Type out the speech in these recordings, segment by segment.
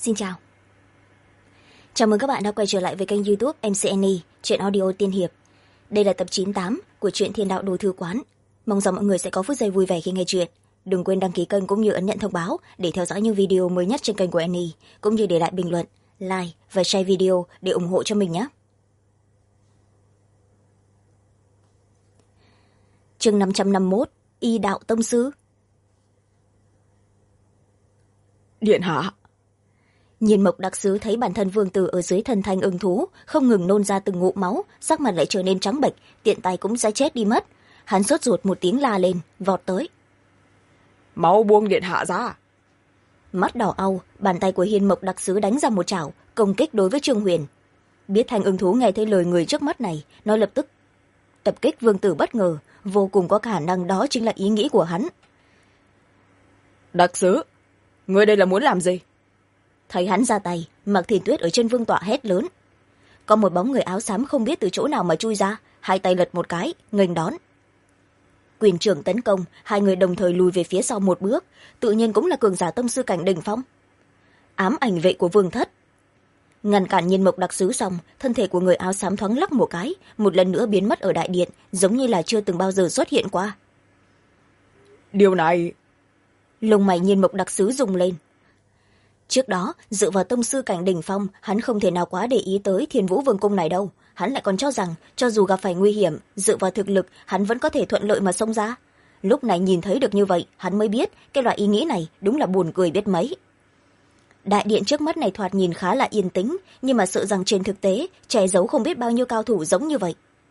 Xin chào. Chào mừng các bạn đã quay trở lại với kênh YouTube MCNE, truyện audio tiên hiệp. Đây là tập 98 của truyện Thiên Đạo Đồ Thư Quán. Mong rằng mọi người sẽ có phút giây vui vẻ khi nghe truyện. Đừng quên đăng ký kênh cũng như ấn nhận thông báo để theo dõi những video mới nhất trên kênh của Annie, cũng như để lại bình luận, like và share video để ủng hộ cho mình nhé. Chương 551, Y Đạo Tông Sư. Điện hạ. Nhiên Mộc đặc sứ thấy bản thân vương tử ở dưới thân thanh ưng thú không ngừng nôn ra từng ngụm máu, sắc mặt lại trở nên trắng bệch, tiện tay cũng sẽ chết đi mất. Hắn sốt ruột một tiếng la lên, vọt tới. Máu buông điện hạ ra. Mắt đỏ au, bàn tay của Hiên Mộc đặc sứ đánh ra một chảo công kích đối với Trương Huyền. Biết thanh ưng thú nghe thấy lời người trước mắt này, nó lập tức tập kích vương tử, bất ngờ vô cùng có khả năng đó chính là ý nghĩ của hắn. Đặc sứ, ngươi đây là muốn làm gì? Thấy hắn ra tay, Mạc Thiên Tuyết ở trên vương tọa hét lớn. Có một bóng người áo xám không biết từ chỗ nào mà chui ra, hai tay lật một cái nghênh đón. Quyền trưởng tấn công, hai người đồng thời lùi về phía sau một bước, tự nhiên cũng là cường giả tông sư cảnh đỉnh phong. Ám ảnh vệ của vương thất ngăn cản Nhiên Mộc đặc sứ xong, thân thể của người áo xám thoáng lắc một cái, một lần nữa biến mất ở đại điện, giống như là chưa từng bao giờ xuất hiện qua. Điều này... Lông mày Nhiên Mộc đặc sứ rung lên. Trước đó, dựa vào tông sư cảnh đỉnh phong, hắn không thể nào quá để ý tới Thiên Vũ Vương cung này đâu. Hắn lại còn cho rằng, cho dù gặp phải nguy hiểm, dựa vào thực lực, hắn vẫn có thể thuận lợi mà xông ra. Lúc này nhìn thấy được như vậy, hắn mới biết, cái loại ý nghĩ này đúng là buồn cười biết mấy. Đại điện trước mắt này thoạt nhìn khá là yên tĩnh, nhưng mà sợ rằng trên thực tế, che giấu không biết bao nhiêu cao thủ giống như vậy.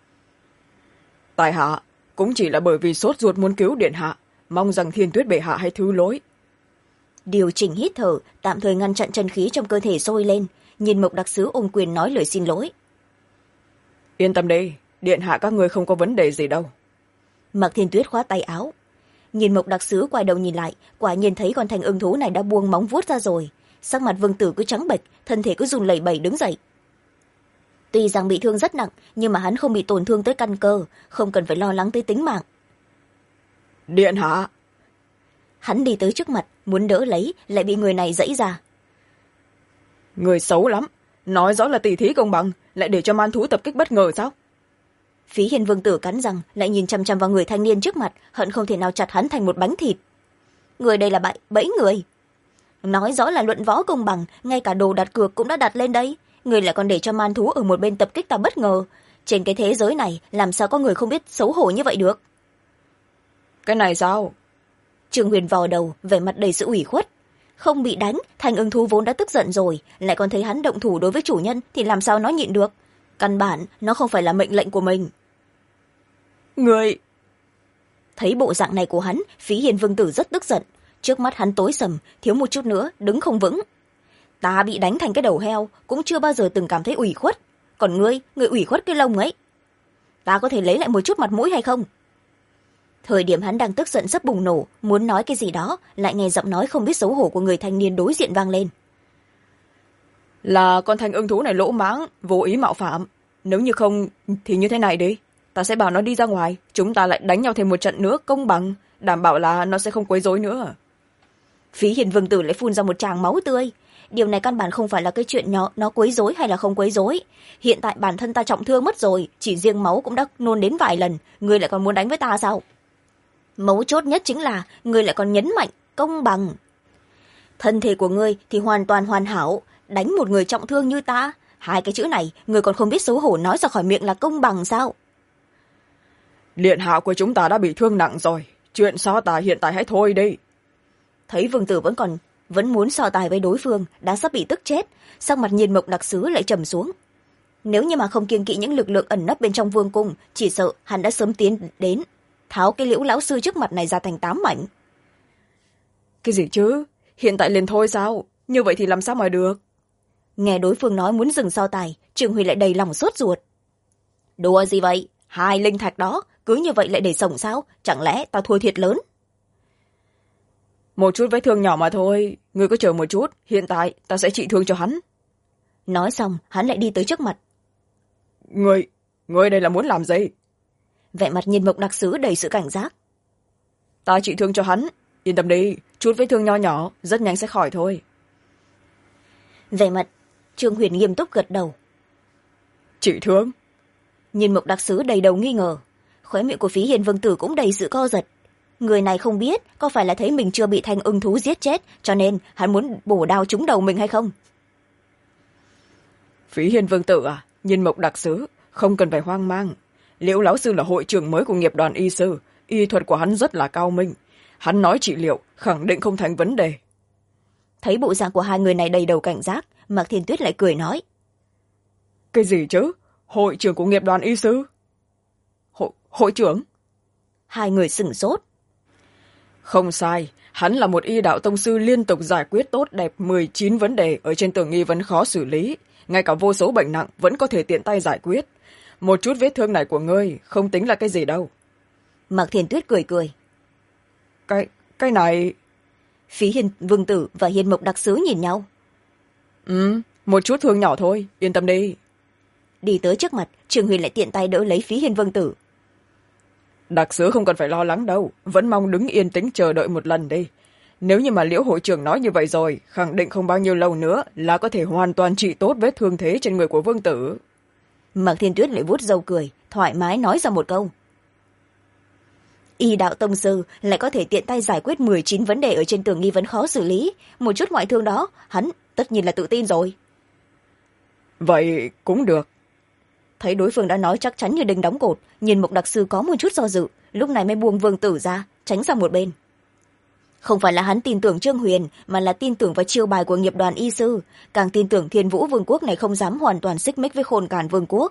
Tại hạ, cũng chỉ là bởi vì sốt ruột muốn cứu điện hạ, mong rằng Thiên Tuyết bệ hạ hãy thứ lỗi. Điều chỉnh hít thở, tạm thời ngăn chặn chân khí trong cơ thể sôi lên, Nhiên Mộc đặc sứ ôm quyền nói lời xin lỗi. Yên tâm đi, điện hạ các ngươi không có vấn đề gì đâu. Mạc Thiên Tuyết khoát tay áo. Nhiên Mộc đặc sứ quay đầu nhìn lại, quả nhiên thấy con thanh ưng thú này đã buông móng vuốt ra rồi. Sắc mặt vương tử cứ trắng bệch, thân thể cứ run lẩy bẩy đứng dậy. Tuy rằng bị thương rất nặng, nhưng mà hắn không bị tổn thương tới căn cơ, không cần phải lo lắng tới tính mạng. Điện hạ. Hắn đi tới trước mặt, muốn đỡ lấy, lại bị người này giãy ra. Người xấu lắm, nói rõ là tỷ thí công bằng, lại để cho man thú tập kích bất ngờ sao? Phí Hiên vương tử cắn răng, lại nhìn chăm chăm vào người thanh niên trước mặt, hận không thể nào chặt hắn thành một bánh thịt. Người đây là bẫy người. Nói rõ là luận võ công bằng, ngay cả đồ đặt cược cũng đã đặt lên đây. Người lại còn để cho man thú ở một bên tập kích ta bất ngờ. Trên cái thế giới này, làm sao có người không biết xấu hổ như vậy được? Cái này sao? Trương Huyền vò đầu, vẻ mặt đầy sự ủy khuất. Không bị đánh, thanh ưng thú vốn đã tức giận rồi, lại còn thấy hắn động thủ đối với chủ nhân thì làm sao nó nhịn được? Căn bản, nó không phải là mệnh lệnh của mình. Người... Thấy bộ dạng này của hắn, Phí Hiền vương tử rất tức giận. Trước mắt hắn tối sầm, thiếu một chút nữa, đứng không vững. Ta bị đánh thành cái đầu heo, cũng chưa bao giờ từng cảm thấy ủy khuất. Còn ngươi ủy khuất cái lông ấy. Ta có thể lấy lại một chút mặt mũi hay không? Thời điểm hắn đang tức giận sắp bùng nổ, muốn nói cái gì đó, lại nghe giọng nói không biết xấu hổ của người thanh niên đối diện vang lên. Là con thanh ưng thú này lỗ mãng, vô ý mạo phạm. Nếu như không, thì như thế này đi. Ta sẽ bảo nó đi ra ngoài, chúng ta lại đánh nhau thêm một trận nữa công bằng, đảm bảo là nó sẽ không quấy rối nữa. Phí Hiền vương tử lại phun ra một tràng máu tươi. Điều này căn bản không phải là cái chuyện nó quấy rối hay là không quấy rối. Hiện tại bản thân ta trọng thương mất rồi, chỉ riêng máu cũng đã nôn đến vài lần, ngươi lại còn muốn đánh với ta sao? Mấu chốt nhất chính là ngươi lại còn nhấn mạnh công bằng. Thân thể của ngươi thì hoàn toàn hoàn hảo, đánh một người trọng thương như ta, hai cái chữ này ngươi còn không biết xấu hổ nói ra khỏi miệng là công bằng sao? Điện hạ của chúng ta đã bị thương nặng rồi, chuyện so tài hiện tại hãy thôi đi. Thấy vương tử vẫn muốn so tài với đối phương, đã sắp bị tức chết, sắc mặt Nhiên Mộc đặc sứ lại trầm xuống. Nếu như mà không kiêng kỵ những lực lượng ẩn nấp bên trong vương cung, chỉ sợ hắn đã sớm tiến đến tháo cái Liễu lão sư trước mặt này ra thành 8 mảnh. Cái gì chứ? Hiện tại liền thôi sao? Như vậy thì làm sao mà được? Nghe đối phương nói muốn dừng so tài, Trương Huy lại đầy lòng sốt ruột. Đùa gì vậy? 2 linh thạch đó, cứ như vậy lại để sống sao? Chẳng lẽ tao thua thiệt lớn? Một chút vết thương nhỏ mà thôi, ngươi cứ chờ một chút, hiện tại ta sẽ trị thương cho hắn. Nói xong, hắn lại đi tới trước mặt. Ngươi đây là muốn làm gì? Vẻ mặt Nhiên Mộc đặc sứ đầy sự cảnh giác. Ta trị thương cho hắn, yên tâm đi, chút vết thương nho nhỏ, rất nhanh sẽ khỏi thôi. Vẻ mặt trương huyền nghiêm túc gật đầu. Chỉ thương. Nhìn Mộc đặc sứ đầy đầu nghi ngờ, khóe miệng của Phí Hiền Vương Tử cũng đầy sự co giật. Người này không biết có phải là thấy mình chưa bị thanh ưng thú giết chết cho nên hắn muốn bổ đao trúng đầu mình hay không. Phí Hiền Vương Tử à, nhìn Mộc đặc sứ không cần phải hoang mang. Liễu lão sư là hội trưởng mới của nghiệp đoàn y sư, y thuật của hắn rất là cao minh, hắn nói trị liệu khẳng định không thành vấn đề. Thấy bộ dạng của hai người này đầy đầu cảnh giác, Mạc Thiên Tuyết lại cười nói. Cái gì chứ? Hội trưởng của nghiệp đoàn y sư? Hội trưởng? Hai người sửng sốt. Không sai, hắn là một y đạo tông sư liên tục giải quyết tốt đẹp 19 vấn đề ở trên tường nghi vấn khó xử lý, ngay cả vô số bệnh nặng vẫn có thể tiện tay giải quyết. Một chút vết thương này của ngươi không tính là cái gì đâu. Mạc Thiên Tuyết cười cười. Cái này... Phí Hiền Vương Tử và Hiền Mộc đặc sứ nhìn nhau. Một chút thương nhỏ thôi, yên tâm đi. Đi tới trước mặt, Trương Huyền lại tiện tay đỡ lấy Phí Hiền Vương Tử. Đặc sứ không cần phải lo lắng đâu, vẫn mong đứng yên tĩnh chờ đợi một lần đi. Nếu như mà Liễu hội trưởng nói như vậy rồi, khẳng định không bao nhiêu lâu nữa là có thể hoàn toàn trị tốt vết thương thế trên người của Vương Tử. Mạc Thiên Tuyết lại vuốt râu cười, thoải mái nói ra một câu. Y đạo tông sư lại có thể tiện tay giải quyết 19 vấn đề ở trên tường nghi vấn khó xử lý, một chút ngoại thương đó hắn tất nhiên là tự tin rồi. Vậy cũng được. Thấy đối phương đã nói chắc chắn như đinh đóng cột, nhìn Mộc đặc sư có một chút do dự, lúc này mới buông Vương Tử ra, tránh sang một bên. Không phải là hắn tin tưởng Trương Huyền, mà là tin tưởng vào chiêu bài của nghiệp đoàn y sư, càng tin tưởng Thiên Vũ Vương quốc này không dám hoàn toàn xích mích với Khôn Càn Vương quốc.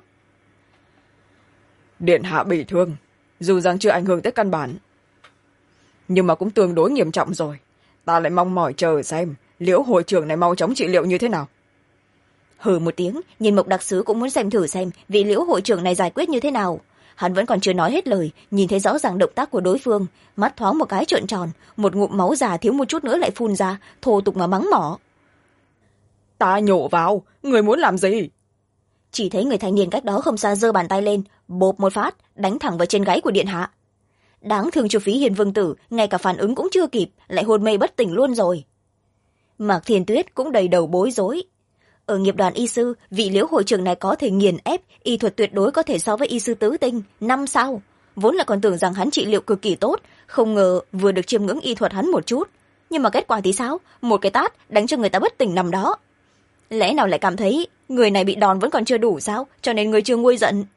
Điện hạ bị thương, dù rằng chưa ảnh hưởng tới căn bản, nhưng mà cũng tương đối nghiêm trọng rồi. Ta lại mong mỏi chờ xem Liễu hội trưởng này mau chóng trị liệu như thế nào. Hừ một tiếng, nhìn Mộc đặc sứ cũng muốn xem thử xem vị Liễu hội trưởng này giải quyết như thế nào. Hắn vẫn còn chưa nói hết lời, nhìn thấy rõ ràng động tác của đối phương, mắt thoáng một cái trợn tròn, một ngụm máu già thiếu một chút nữa lại phun ra, thô tục mà mắng mỏ. Ta nhổ vào, người muốn làm gì? Chỉ thấy người thanh niên cách đó không xa giơ bàn tay lên, bộp một phát đánh thẳng vào trên gáy của điện hạ. Đáng thương cho Phí Hiền Vương Tử, ngay cả phản ứng cũng chưa kịp, lại hôn mê bất tỉnh luôn rồi. Mạc Thiên Tuyết cũng đầy đầu bối rối. Ở nghiệp đoàn y sư, vị Liễu hội trưởng này có thể nghiền ép, y thuật tuyệt đối có thể so với y sư tứ tinh 5 sao. Vốn là còn tưởng rằng hắn trị liệu cực kỳ tốt, không ngờ vừa được chiêm ngưỡng y thuật hắn một chút, nhưng mà kết quả thì sao? Một cái tát đánh cho người ta bất tỉnh nằm đó. Lẽ nào lại cảm thấy người này bị đòn vẫn còn chưa đủ sao, cho nên người chưa nguôi giận?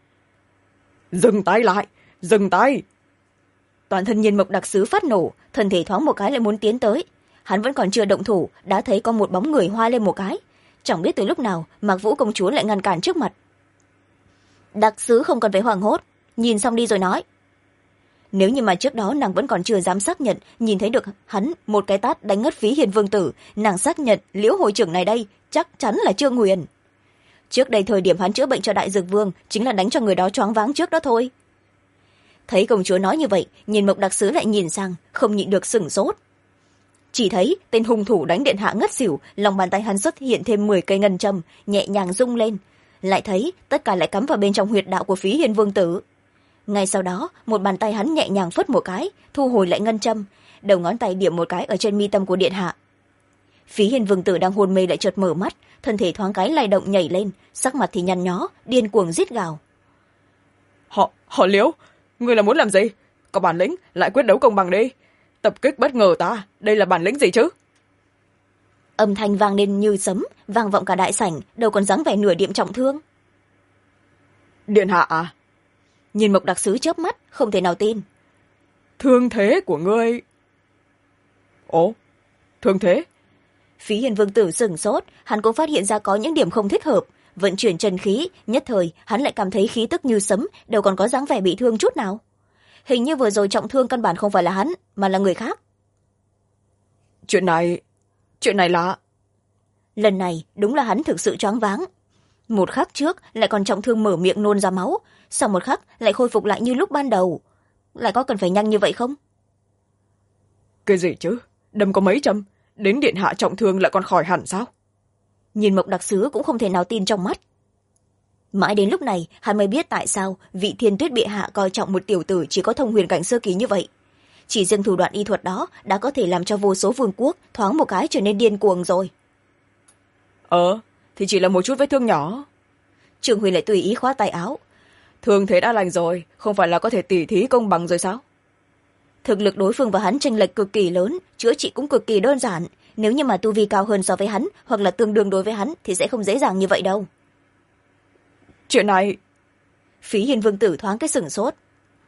Dừng tay lại, dừng tay! Toàn thân Nhiên Mộc đặc sứ phát nổ, thân thể thoáng một cái lại muốn tiến tới. Hắn vẫn còn chưa động thủ, đã thấy có một bóng người hoa lên một cái. Chẳng biết từ lúc nào Mạc Vũ công chúa lại ngăn cản trước mặt. Đặc sứ không cần phải hoảng hốt, nhìn xong đi rồi nói. Nếu như mà trước đó nàng vẫn còn chưa dám xác nhận, nhìn thấy được hắn một cái tát đánh ngất Phí Hiền Vương Tử, nàng xác nhận Liễu hội trưởng này đây chắc chắn là Trương Huyền. Trước đây thời điểm hắn chữa bệnh cho Đại Dược Vương chính là đánh cho người đó choáng váng trước đó thôi. Thấy công chúa nói như vậy, nhìn Mộc đặc sứ lại nhìn sang, không nhịn được sửng sốt. Chỉ thấy tên hung thủ đánh điện hạ ngất xỉu, lòng bàn tay hắn xuất hiện thêm 10 cây ngân châm, nhẹ nhàng rung lên. Lại thấy tất cả lại cắm vào bên trong huyệt đạo của Phí Hiền Vương Tử. Ngay sau đó, một bàn tay hắn nhẹ nhàng phất một cái, thu hồi lại ngân châm, đầu ngón tay điểm một cái ở trên mi tâm của điện hạ. Phí Hiền Vương Tử đang hôn mê lại chợt mở mắt, thân thể thoáng cái lay động nhảy lên, sắc mặt thì nhăn nhó, điên cuồng rít gào. Họ Liễu, ngươi là muốn làm gì? Có bản lĩnh lại quyết đấu công bằng đi. Tập kích bất ngờ ta, đây là bản lĩnh gì chứ? Âm thanh vang lên như sấm, vang vọng cả đại sảnh, đâu còn dáng vẻ nửa điểm trọng thương. Điện hạ à? Nhìn Mộc đặc sứ chớp mắt, không thể nào tin. Thương thế của ngươi... Ồ, thương thế? Phí Hiền Vương Tử sửng sốt, hắn cũng phát hiện ra có những điểm không thích hợp. Vận chuyển chân khí, nhất thời hắn lại cảm thấy khí tức như sấm, đâu còn có dáng vẻ bị thương chút nào. Hình như vừa rồi trọng thương căn bản không phải là hắn, mà là người khác. Chuyện này là... Lần này đúng là hắn thực sự choáng váng. Một khắc trước lại còn trọng thương mở miệng nôn ra máu, sau một khắc lại khôi phục lại như lúc ban đầu. Lại có cần phải nhanh như vậy không? Cái gì chứ? Đâm có mấy châm, đến điện hạ trọng thương lại còn khỏi hẳn sao? Nhìn Mộc đặc sứ cũng không thể nào tin trong mắt. Mãi đến lúc này hắn mới biết tại sao vị Thiên Tuyết bệ hạ coi trọng một tiểu tử chỉ có thông huyền cảnh sơ kỳ như vậy. Chỉ riêng thủ đoạn y thuật đó đã có thể làm cho vô số vương quốc thoáng một cái trở nên điên cuồng rồi. Thì chỉ là một chút vết thương nhỏ. Trương Huyền lại tùy ý khoát tay áo. Thương thế đã lành rồi, không phải là có thể tỉ thí công bằng rồi sao? Thực lực đối phương và hắn chênh lệch cực kỳ lớn, chữa trị cũng cực kỳ đơn giản. Nếu như mà tu vi cao hơn so với hắn hoặc là tương đương đối với hắn thì sẽ không dễ dàng như vậy đâu. Chuyện này... Phí Hiên Vương tử thoáng cái sửng sốt.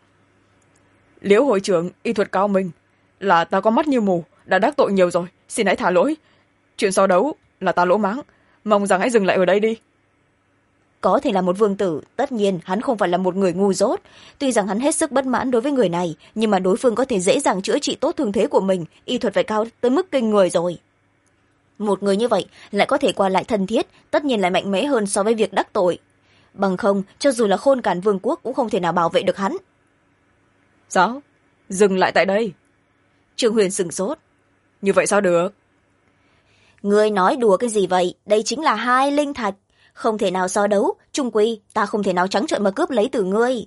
Liễu hội trưởng y thuật cao minh, là ta có mắt như mù, đã đắc tội nhiều rồi, xin hãy thả lỗi. Chuyện so đấu là ta lỗ mãng, mong rằng hãy dừng lại ở đây đi. Có thể là một vương tử, tất nhiên hắn không phải là một người ngu dốt. Tuy rằng hắn hết sức bất mãn đối với người này, nhưng mà đối phương có thể dễ dàng chữa trị tốt thương thế của mình, y thuật phải cao tới mức kinh người rồi. Một người như vậy lại có thể qua lại thân thiết, tất nhiên lại mạnh mẽ hơn so với việc đắc tội. Bằng không, cho dù là Khôn Càn Vương quốc cũng không thể nào bảo vệ được hắn. Sao? Dừng lại tại đây? Trương Huyền sửng sốt. Như vậy sao được? Ngươi nói đùa cái gì vậy? Đây chính là 2 linh thạch. Không thể nào so đấu, chung quy ta không thể nào trắng trợn mà cướp lấy từ ngươi.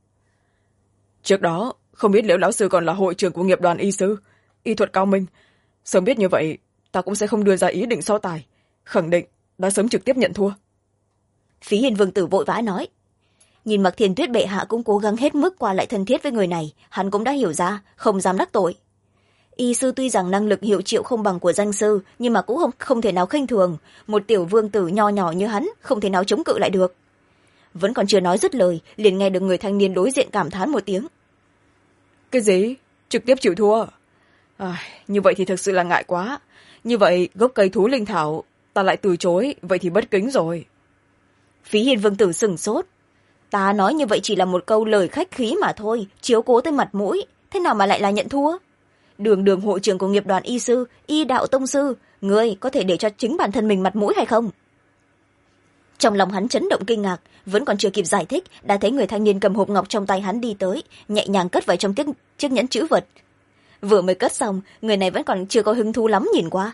Trước đó không biết Liễu lão sư còn là hội trưởng của nghiệp đoàn y sư, y thuật cao minh. Sớm biết như vậy ta cũng sẽ không đưa ra ý định so tài, khẳng định đã sớm trực tiếp nhận thua. Phí Hiền Vương tử vội vã nói. Nhìn Mặc Thiên Tuyết bệ hạ cũng cố gắng hết mức qua lại thân thiết với người này, hắn cũng đã hiểu ra, không dám đắc tội. Y sư tuy rằng năng lực hiệu triệu không bằng của danh sư, nhưng mà cũng không thể nào khinh thường. Một tiểu vương tử nho nhỏ như hắn không thể nào chống cự lại được. Vẫn còn chưa nói dứt lời, liền nghe được người thanh niên đối diện cảm thán một tiếng. Cái gì? Trực tiếp chịu thua? Như vậy thì thực sự là ngại quá. Như vậy gốc cây thú linh thảo ta lại từ chối, vậy thì bất kính rồi. Phí Hiền Vương tử sửng sốt. Ta nói như vậy chỉ là một câu lời khách khí mà thôi, chiếu cố tới mặt mũi, thế nào mà lại là nhận thua? Đường hội trưởng của nghiệp đoàn y sư, y đạo tông sư, ngươi có thể để cho chính bản thân mình mặt mũi hay không? Trong lòng hắn chấn động kinh ngạc, vẫn còn chưa kịp giải thích, đã thấy người thanh niên cầm hộp ngọc trong tay hắn đi tới, nhẹ nhàng cất vào trong chiếc nhẫn chữ vật. Vừa mới cất xong, người này vẫn còn chưa có hứng thú lắm nhìn qua.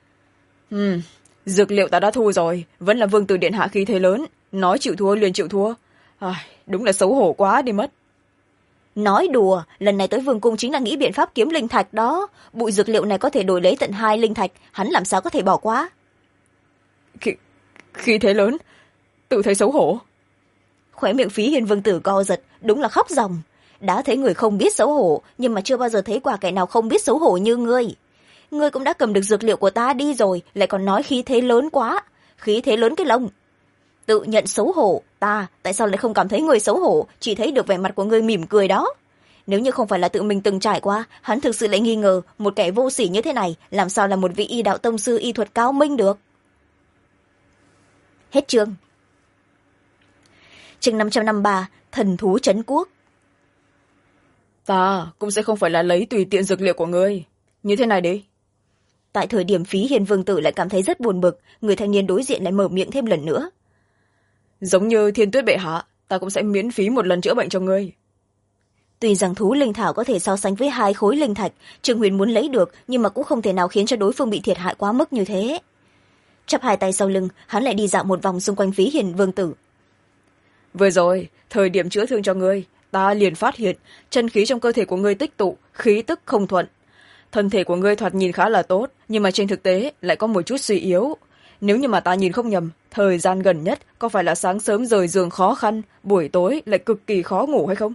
Dược liệu ta đã thu rồi, vẫn là vương tử điện hạ khí thế lớn, nói chịu thua liền chịu thua. Đúng là xấu hổ quá đi mất. Nói đùa, lần này tới vương cung chính là nghĩ biện pháp kiếm linh thạch đó. Bụi dược liệu này có thể đổi lấy tận 2 linh thạch, hắn làm sao có thể bỏ qua. Khí thế lớn, tự thấy xấu hổ. Khóe miệng Phí Hiền Vương tử co giật, đúng là khóc ròng. Đã thấy người không biết xấu hổ, nhưng mà chưa bao giờ thấy qua kẻ nào không biết xấu hổ như ngươi. Ngươi cũng đã cầm được dược liệu của ta đi rồi, lại còn nói khí thế lớn quá. Khí thế lớn cái lông. Tự nhận xấu hổ, ta tại sao lại không cảm thấy người xấu hổ, chỉ thấy được vẻ mặt của người mỉm cười đó. Nếu như không phải là tự mình từng trải qua, hắn thực sự lại nghi ngờ một kẻ vô sỉ như thế này làm sao là một vị y đạo tông sư y thuật cao minh được. Hết chương. Chương 553, thần thú trấn quốc. Ta cũng sẽ không phải là lấy tùy tiện dược liệu của ngươi. Như thế này đi. Tại thời điểm Phí Hiền Vương tử lại cảm thấy rất buồn bực, người thanh niên đối diện lại mở miệng thêm lần nữa. Giống như Thiên Tuyết bệ hạ, ta cũng sẽ miễn phí một lần chữa bệnh cho ngươi. Tuy rằng thú linh thảo có thể so sánh với 2 khối linh thạch, Trương Huyền muốn lấy được, nhưng mà cũng không thể nào khiến cho đối phương bị thiệt hại quá mức như thế. Chắp 2 tay sau lưng, hắn lại đi dạo một vòng xung quanh Phí Hiền Vương tử. Vừa rồi, thời điểm chữa thương cho ngươi, ta liền phát hiện chân khí trong cơ thể của ngươi tích tụ, khí tức không thuận. Thân thể của ngươi thoạt nhìn khá là tốt, nhưng mà trên thực tế lại có một chút suy yếu. Nếu như mà ta nhìn không nhầm, thời gian gần nhất có phải là sáng sớm rời giường khó khăn, buổi tối lại cực kỳ khó ngủ hay không?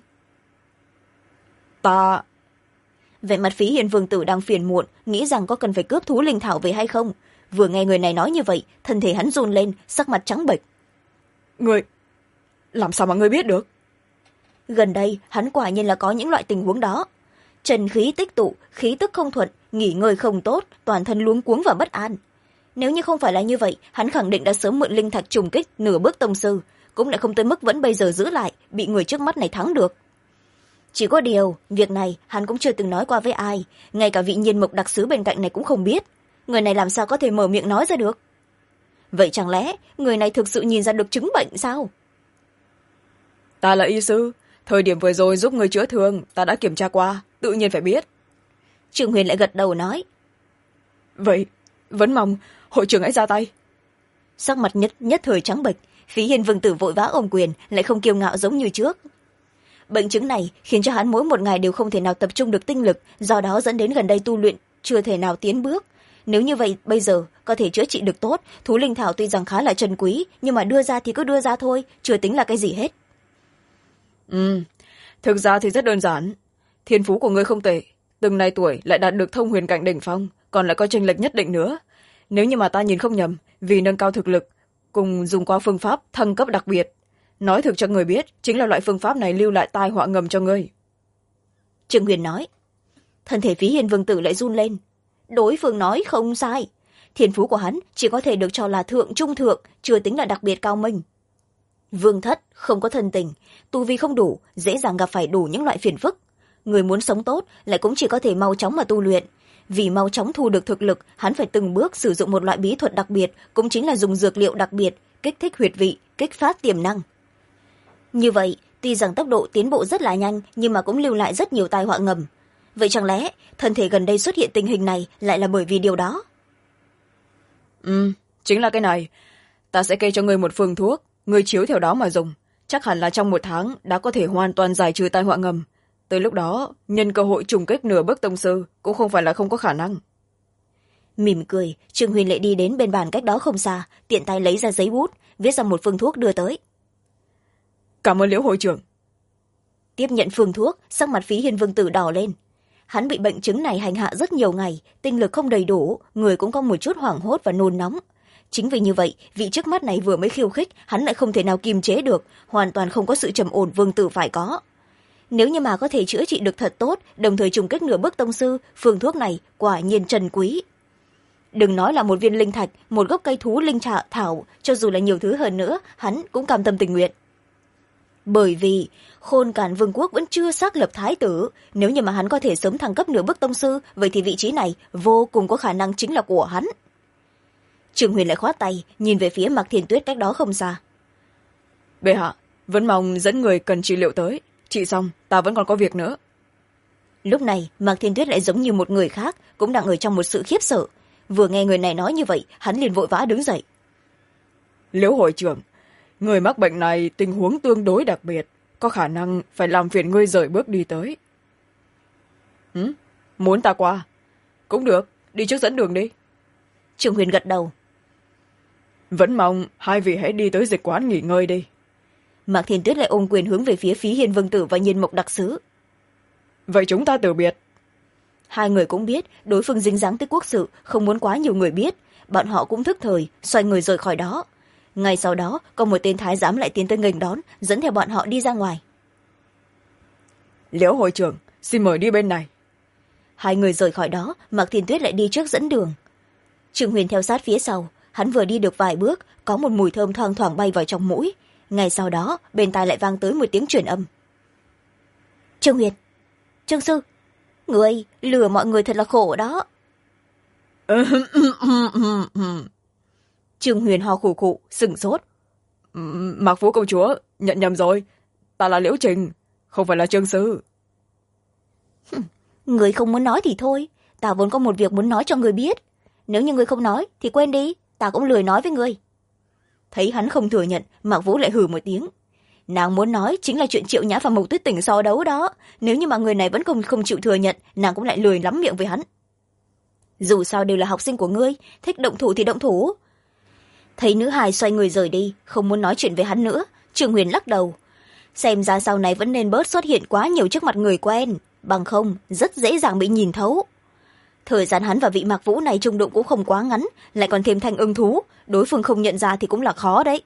Ta... Vẻ mặt Phí Hiền Vương tử đang phiền muộn, nghĩ rằng có cần phải cướp thú linh thảo về hay không. Vừa nghe người này nói như vậy, thân thể hắn run lên, sắc mặt trắng bệch. Ngươi... làm sao mà ngươi biết được? Gần đây, hắn quả nhiên là có những loại tình huống đó. Trần khí tích tụ, khí tức không thuận, nghỉ ngơi không tốt, toàn thân luống cuống và bất an. Nếu như không phải là như vậy, hắn khẳng định đã sớm mượn linh thạch trùng kích nửa bước tông sư, cũng lại không tới mức vẫn bây giờ giữ lại, bị người trước mắt này thắng được. Chỉ có điều, việc này hắn cũng chưa từng nói qua với ai, ngay cả vị Nhiên Mộc đặc sứ bên cạnh này cũng không biết. Người này làm sao có thể mở miệng nói ra được? Vậy chẳng lẽ người này thực sự nhìn ra được chứng bệnh sao? Ta là y sư, thời điểm vừa rồi giúp người chữa thương, ta đã kiểm tra qua, tự nhiên phải biết. Trương Huyền lại gật đầu nói. Vậy, vẫn mong hội trưởng hãy ra tay. Sắc mặt nhất thời trắng bệch, Phí Hiền Vương tử vội vã ôm quyền, lại không kiêu ngạo giống như trước. Bệnh chứng này khiến cho hắn mỗi một ngày đều không thể nào tập trung được tinh lực, do đó dẫn đến gần đây tu luyện chưa thể nào tiến bước. nếu như vậy bây giờ có thể chữa trị được tốt. Thú linh thảo tuy rằng khá là trân quý, nhưng mà đưa ra thì cứ đưa ra thôi, chưa tính là cái gì hết. Thực ra thì rất đơn giản. Thiên phú của ngươi không tệ, từng này tuổi lại đạt được thông huyền cảnh đỉnh phong, còn lại có chênh lệch nhất định nữa. Nếu như mà ta nhìn không nhầm, vì nâng cao thực lực cùng dùng qua phương pháp thăng cấp đặc biệt, nói thực cho người biết, chính là loại phương pháp này lưu lại tai họa ngầm cho ngươi. Trương Huyền nói. Thân thể Phí Hiên Vương tử lại run lên. Đối phương nói không sai, thiên phú của hắn chỉ có thể được cho là thượng trung thượng, chưa tính là đặc biệt cao minh. Vương thất không có thân tình, tu vi không đủ, dễ dàng gặp phải đủ những loại phiền phức. Người muốn sống tốt lại cũng chỉ có thể mau chóng mà tu luyện. Vì mau chóng thu được thực lực, hắn phải từng bước sử dụng một loại bí thuật đặc biệt, cũng chính là dùng dược liệu đặc biệt, kích thích huyệt vị, kích phát tiềm năng. Như vậy, tuy rằng tốc độ tiến bộ rất là nhanh, nhưng mà cũng lưu lại rất nhiều tai họa ngầm. Vậy chẳng lẽ thân thể gần đây xuất hiện tình hình này lại là bởi vì điều đó? Chính là cái này. Ta sẽ kê cho ngươi một phương thuốc, ngươi chiếu theo đó mà dùng. Chắc hẳn là trong 1 tháng đã có thể hoàn toàn giải trừ tai họa ngầm. Tới lúc đó, nhân cơ hội trùng kích nửa bước tông sư cũng không phải là không có khả năng. Mỉm cười, Trương Huyền lại đi đến bên bàn cách đó không xa, tiện tay lấy ra giấy bút, viết ra một phương thuốc đưa tới. Cảm ơn Liễu hội trưởng. Tiếp nhận phương thuốc, sắc mặt Phí Hiên Vương tử đỏ lên. Hắn bị bệnh chứng này hành hạ rất nhiều ngày, tinh lực không đầy đủ, người cũng có một chút hoảng hốt và nôn nóng. Chính vì như vậy, vị trước mắt này vừa mới khiêu khích, hắn lại không thể nào kiềm chế được, hoàn toàn không có sự trầm ổn vương tử phải có. Nếu như mà có thể chữa trị được thật tốt, đồng thời trùng kích nửa bước tông sư, phương thuốc này quả nhiên trân quý. Đừng nói là một viên linh thạch, một gốc cây thú linh thảo, cho dù là nhiều thứ hơn nữa, hắn cũng cam tâm tình nguyện. Bởi vì Khôn Càn Vương quốc vẫn chưa xác lập thái tử, nếu như mà hắn có thể sớm thăng cấp nửa bước tông sư, vậy thì vị trí này vô cùng có khả năng chính là của hắn. Trương Huyền lại khoát tay, nhìn về phía Mạc Thiên Tuyết cách đó không xa. Bệ hạ, vẫn mong dẫn người cần trị liệu tới, trị xong ta vẫn còn có việc nữa. Lúc này Mạc Thiên Tuyết lại giống như một người khác, cũng đang ở trong một sự khiếp sợ. Vừa nghe người này nói như vậy, hắn liền vội vã đứng dậy. Liễu hội trưởng, người mắc bệnh này tình huống tương đối đặc biệt, có khả năng phải làm phiền ngươi rời bước đi tới. Muốn ta qua? Cũng được, đi trước dẫn đường đi. Trương Huyền gật đầu. Vẫn mong hai vị hãy đi tới dịch quán nghỉ ngơi đi. Mạc Thiên Tuyết lại ôm quyền hướng về phía Phí Hiên Vương tử và Nhiên Mộc đặc sứ. Vậy chúng ta từ biệt. Hai người cũng biết đối phương dính dáng tới quốc sự, không muốn quá nhiều người biết. Bọn họ cũng thức thời, xoay người rời khỏi đó. Ngay sau đó, có một tên thái giám lại tiến tới nghênh đón, dẫn theo bọn họ đi ra ngoài. Liễu hội trưởng, xin mời đi bên này. Hai người rời khỏi đó, Mạc Thiên Tuyết lại đi trước dẫn đường. Trương Huyền theo sát phía sau, hắn vừa đi được vài bước, có một mùi thơm thoang thoảng bay vào trong mũi. Ngay sau đó, bên tai lại vang tới một tiếng truyền âm. Trương Huyền, Trương sư, người lừa mọi người thật là khổ đó. Trương Huyền ho khủ khụ, sửng sốt. Mạc Phú công chúa, nhận nhầm rồi, ta là Liễu Trình, không phải là Trương sư. Người không muốn nói thì thôi, ta vốn có một việc muốn nói cho người biết. Nếu như người không nói thì quên đi, ta cũng lười nói với người. Thấy hắn không thừa nhận, Mạc Vũ lại hừ một tiếng. Nàng muốn nói chính là chuyện Triệu Nhã và Mộc Tuyết Tỉnh so đấu đó. Nếu như mà người này vẫn không chịu thừa nhận, nàng cũng lại lười lắm miệng với hắn. Dù sao đều là học sinh của ngươi, thích động thủ thì động thủ. Thấy nữ hài xoay người rời đi, không muốn nói chuyện với hắn nữa, Trương Huyền lắc đầu. Xem ra sau này vẫn nên bớt xuất hiện quá nhiều trước mặt người quen, bằng không rất dễ dàng bị nhìn thấu. Thời gian hắn và vị Mạc Vũ này chung đụng cũng không quá ngắn, lại còn thêm thành ưng thú, đối phương không nhận ra thì cũng là khó đấy.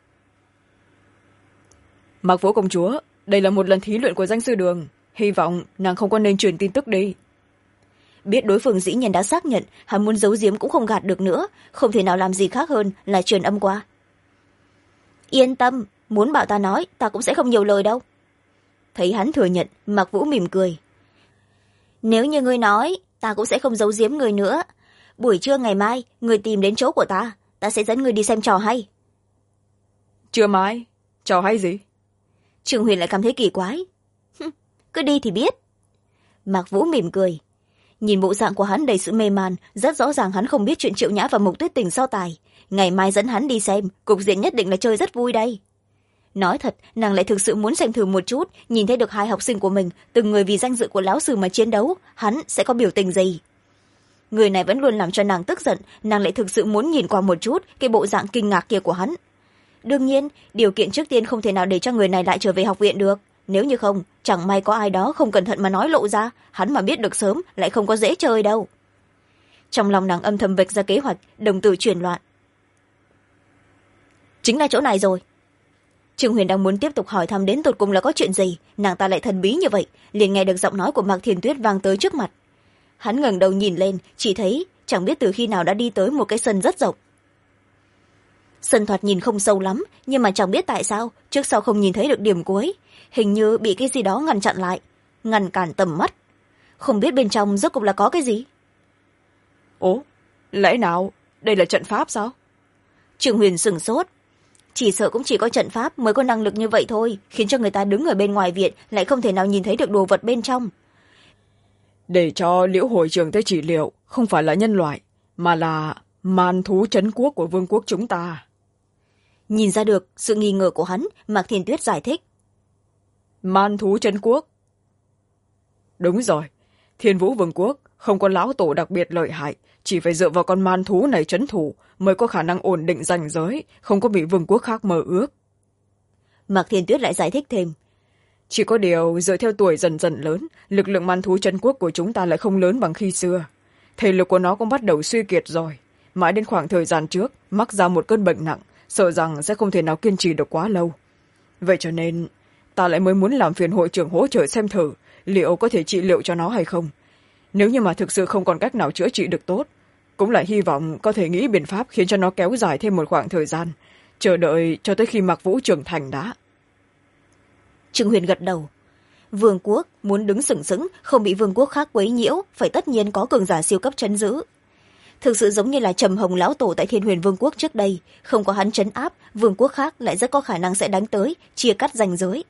Mạc Vũ công chúa, đây là một lần thí luyện của danh sư đường, hy vọng nàng không có nên truyền tin tức đi. Biết đối phương dĩ nhiên đã xác nhận, hắn muốn giấu giếm cũng không gạt được nữa, không thể nào làm gì khác hơn là truyền âm qua. Yên tâm, muốn bảo ta nói, ta cũng sẽ không nhiều lời đâu. Thấy hắn thừa nhận, Mạc Vũ mỉm cười. Nếu như ngươi nói, ta cũng sẽ không giấu giếm người nữa. Buổi trưa ngày mai, người tìm đến chỗ của ta sẽ dẫn người đi xem trò hay. Trưa mai? Trò hay gì? Trương Huyền lại cảm thấy kỳ quái. Cứ đi thì biết. Mạc Vũ mỉm cười. Nhìn bộ dạng của hắn đầy sự mê man, rất rõ ràng hắn không biết chuyện Triệu Nhã và Mộc Tuyết Tình so tài. Ngày mai dẫn hắn đi xem, cục diện nhất định là chơi rất vui đây. Nói thật, nàng lại thực sự muốn xem thử một chút, nhìn thấy được hai học sinh của mình, từng người vì danh dự của lão sư mà chiến đấu, hắn sẽ có biểu tình gì. người này vẫn luôn làm cho nàng tức giận, nàng lại thực sự muốn nhìn qua một chút cái bộ dạng kinh ngạc kia của hắn. Đương nhiên điều kiện trước tiên không thể nào để cho người này lại trở về học viện được, nếu như không chẳng may có ai đó không cẩn thận mà nói lộ ra, hắn mà biết được sớm lại không có dễ chơi đâu. Trong lòng nàng âm thầm vạch ra kế hoạch, đồng tử chuyển loạn. Chính là chỗ này rồi. Trương Huyền đang muốn tiếp tục hỏi thăm đến tột cùng là có chuyện gì, nàng ta lại thần bí như vậy, liền nghe được giọng nói của Mạc Thiền Tuyết vang tới trước mặt. Hắn ngẩng đầu nhìn lên, chỉ thấy chẳng biết từ khi nào đã đi tới một cái sân rất rộng. Sân thoạt nhìn không sâu lắm, nhưng mà chẳng biết tại sao trước sau không nhìn thấy được điểm cuối, hình như bị cái gì đó ngăn chặn lại, ngăn cản tầm mắt. Không biết bên trong rốt cuộc là có cái gì. Ố, lẽ nào đây là trận pháp sao? Trương Huyền sửng sốt. Chỉ sợ cũng chỉ có trận pháp mới có năng lực như vậy thôi, khiến cho người ta đứng ở bên ngoài viện lại không thể nào nhìn thấy được đồ vật bên trong. Để cho Liễu hội trưởng tới trị liệu không phải là nhân loại, mà là man thú trấn quốc của vương quốc chúng ta. Nhìn ra được sự nghi ngờ của hắn, Mạc Thiên Tuyết giải thích. Man thú trấn quốc? Đúng rồi, Thiên Vũ vương quốc không có lão tổ đặc biệt lợi hại, chỉ phải dựa vào con man thú này trấn thủ mới có khả năng ổn định ranh giới, không có bị vương quốc khác mơ ước. Mạc Thiên Tuyết lại giải thích thêm. Chỉ có điều dựa theo tuổi dần dần lớn, lực lượng man thú trấn quốc của chúng ta lại không lớn bằng khi xưa. Thể lực của nó cũng bắt đầu suy kiệt rồi. Mãi đến khoảng thời gian trước, mắc ra một cơn bệnh nặng, sợ rằng sẽ không thể nào kiên trì được quá lâu. Vậy cho nên, ta lại mới muốn làm phiền hội trưởng hỗ trợ xem thử, liệu có thể trị liệu cho nó hay không. Nếu như mà thực sự không còn cách nào chữa trị được tốt, cũng lại hy vọng có thể nghĩ biện pháp khiến cho nó kéo dài thêm một khoảng thời gian, chờ đợi cho tới khi Mạc Vũ trưởng thành đã. Trương Huyền gật đầu. Vương quốc muốn đứng sừng sững, không bị vương quốc khác quấy nhiễu, phải tất nhiên có cường giả siêu cấp trấn giữ. Thực sự giống như là Trầm Hồng lão tổ tại Thiên Huyền vương quốc trước đây, không có hắn trấn áp, vương quốc khác lại rất có khả năng sẽ đánh tới, chia cắt ranh giới.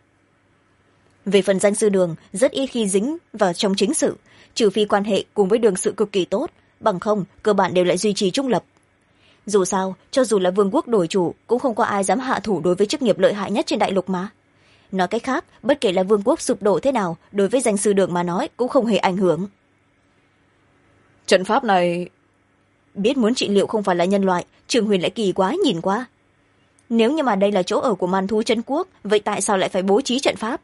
Về phần danh sư Đường, rất ít khi dính vào trong chính sự, trừ phi quan hệ cùng với Đường sự cực kỳ tốt, bằng không cơ bản đều lại duy trì trung lập. Dù sao, cho dù là vương quốc đổi chủ, cũng không có ai dám hạ thủ đối với chức nghiệp lợi hại nhất trên đại lục mà. Nói cách khác, bất kể là vương quốc sụp đổ thế nào, đối với danh sư Đường mà nói cũng không hề ảnh hưởng. Trận pháp này... Biết muốn trị liệu không phải là nhân loại, Trường Huyền lại kỳ quá nhìn qua. Nếu như mà đây là chỗ ở của man thú trấn quốc, vậy tại sao lại phải bố trí trận pháp?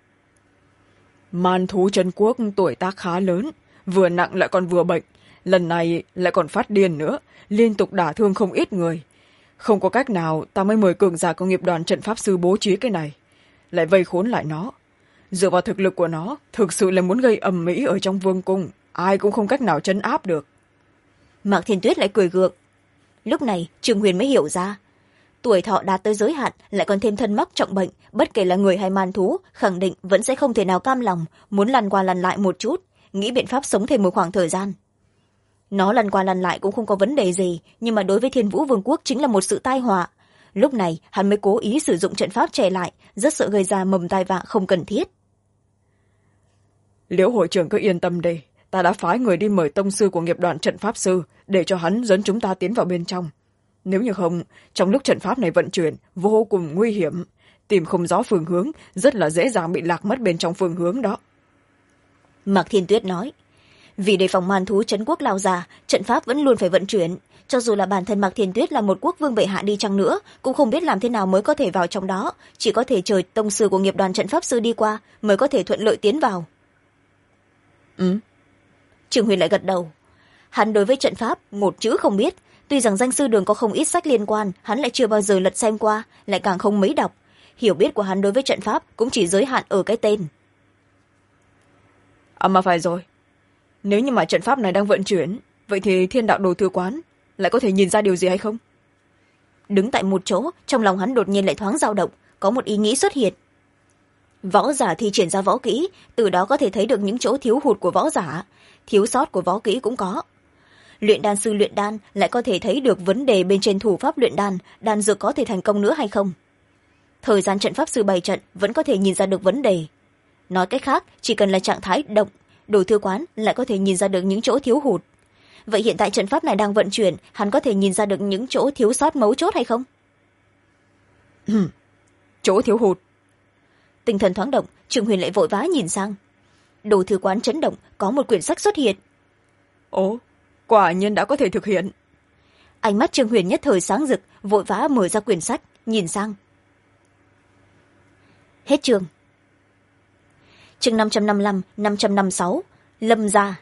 Man thú trấn quốc tuổi tác khá lớn, vừa nặng lại còn vừa bệnh, lần này lại còn phát điên nữa, liên tục đả thương không ít người. Không có cách nào, ta mới mời cường giả của nghiệp đoàn trận pháp sư bố trí cái này, lại vây khốn lại nó. Dựa vào thực lực của nó, thực sự là muốn gây ầm ĩ ở trong vương cung, ai cũng không cách nào trấn áp được. Mạc Thiên Tuyết lại cười gượng. Lúc này Trương Huyền mới hiểu ra, tuổi thọ đạt tới giới hạn, lại còn thêm thân mắc trọng bệnh, bất kể là người hay man thú, khẳng định vẫn sẽ không thể nào cam lòng, muốn lăn qua lăn lại một chút, nghĩ biện pháp sống thêm một khoảng thời gian. Nó lăn qua lăn lại cũng không có vấn đề gì, nhưng mà đối với Thiên Vũ vương quốc chính là một sự tai họa. Lúc này hắn mới cố ý sử dụng trận pháp che lại, rất sợ gây ra mầm tai vạ không cần thiết. Liễu hội trưởng cứ yên tâm đi, ta đã phái người đi mời tông sư của nghiệp đoàn trận pháp sư để cho hắn dẫn chúng ta tiến vào bên trong. Nếu như không, trong lúc trận pháp này vận chuyển vô cùng nguy hiểm, tìm không rõ phương hướng, rất là dễ dàng bị lạc mất bên trong phương hướng đó. Mạc Thiên Tuyết nói, vì đề phòng man thú trấn quốc lao già, trận pháp vẫn luôn phải vận chuyển, cho dù là bản thân Mạc Thiên Tuyết là một quốc vương bệ hạ đi chăng nữa, cũng không biết làm thế nào mới có thể vào trong đó, chỉ có thể chờ tông sư của nghiệp đoàn trận pháp sư đi qua mới có thể thuận lợi tiến vào. Trường Huyền lại gật đầu. Hắn đối với trận pháp một chữ không biết, tuy rằng danh sư Đường có không ít sách liên quan, hắn lại chưa bao giờ lật xem qua, lại càng không mấy đọc. Hiểu biết của hắn đối với trận pháp cũng chỉ giới hạn ở cái tên. Mà phải rồi, nếu như mà trận pháp này đang vận chuyển, vậy thì Thiên Đạo Đồ Thư Quán lại có thể nhìn ra điều gì hay không? Đứng tại một chỗ, trong lòng hắn đột nhiên lại thoáng dao động, có một ý nghĩ xuất hiện. Võ giả thi triển ra võ kỹ, từ đó có thể thấy được những chỗ thiếu hụt của võ giả, thiếu sót của võ kỹ cũng có. Luyện đan sư luyện đan lại có thể thấy được vấn đề bên trên thủ pháp luyện đan, đan dược có thể thành công nữa hay không. Thời gian trận pháp sư bày trận vẫn có thể nhìn ra được vấn đề. Nói cách khác, chỉ cần là trạng thái động, Đồ Thư Quán lại có thể nhìn ra được những chỗ thiếu hụt. Vậy hiện tại trận pháp này đang vận chuyển, hắn có thể nhìn ra được những chỗ thiếu sót mấu chốt hay không? Chỗ thiếu hụt. Tinh thần thoáng động, Trường Huyền lại vội vã nhìn sang. Đồ Thư Quán chấn động, có một quyển sách xuất hiện. Ồ, quả nhiên đã có thể thực hiện. Ánh mắt Trương Huyền nhất thời sáng rực, vội vã mở ra quyển sách nhìn sang. Hết chương. Chương 555, 556, Lâm gia.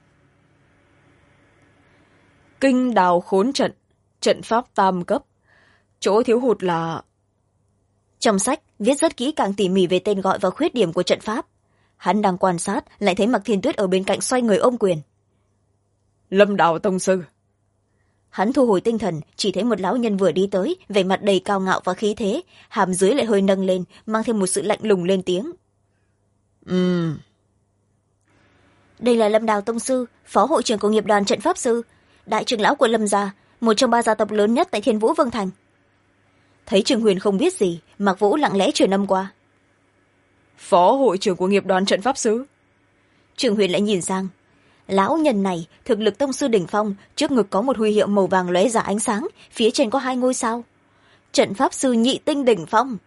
Kinh đào khốn trận, trận pháp tam cấp. Chỗ thiếu hụt là... Trong sách viết rất kỹ càng tỉ mỉ về tên gọi và khuyết điểm của trận pháp. Hắn đang quan sát, lại thấy Mạc Thiên Tuyết ở bên cạnh xoay người ôm quyền. Lâm đào tông sư. Hắn thu hồi tinh thần, chỉ thấy một lão nhân vừa đi tới, vẻ mặt đầy cao ngạo và khí thế, hàm dưới lại hơi nâng lên, mang thêm một sự lạnh lùng lên tiếng. Đây là Lâm Đào tông sư, phó hội trưởng của nghiệp đoàn trận pháp sư, đại trưởng lão của Lâm gia, một trong 3 gia tộc lớn nhất tại Thiên Vũ Vương thành. Thấy Trương Huyền không biết gì, Mạc Vũ lặng lẽ truyền âm qua. Phó hội trưởng của nghiệp đoàn trận pháp sư. Trương Huyền lại nhìn sang. Lão nhân này thực lực tông sư đỉnh phong, trước ngực có một huy hiệu màu vàng lóe ra ánh sáng, phía trên có 2 ngôi sao. Trận pháp sư nhị tinh đỉnh phong.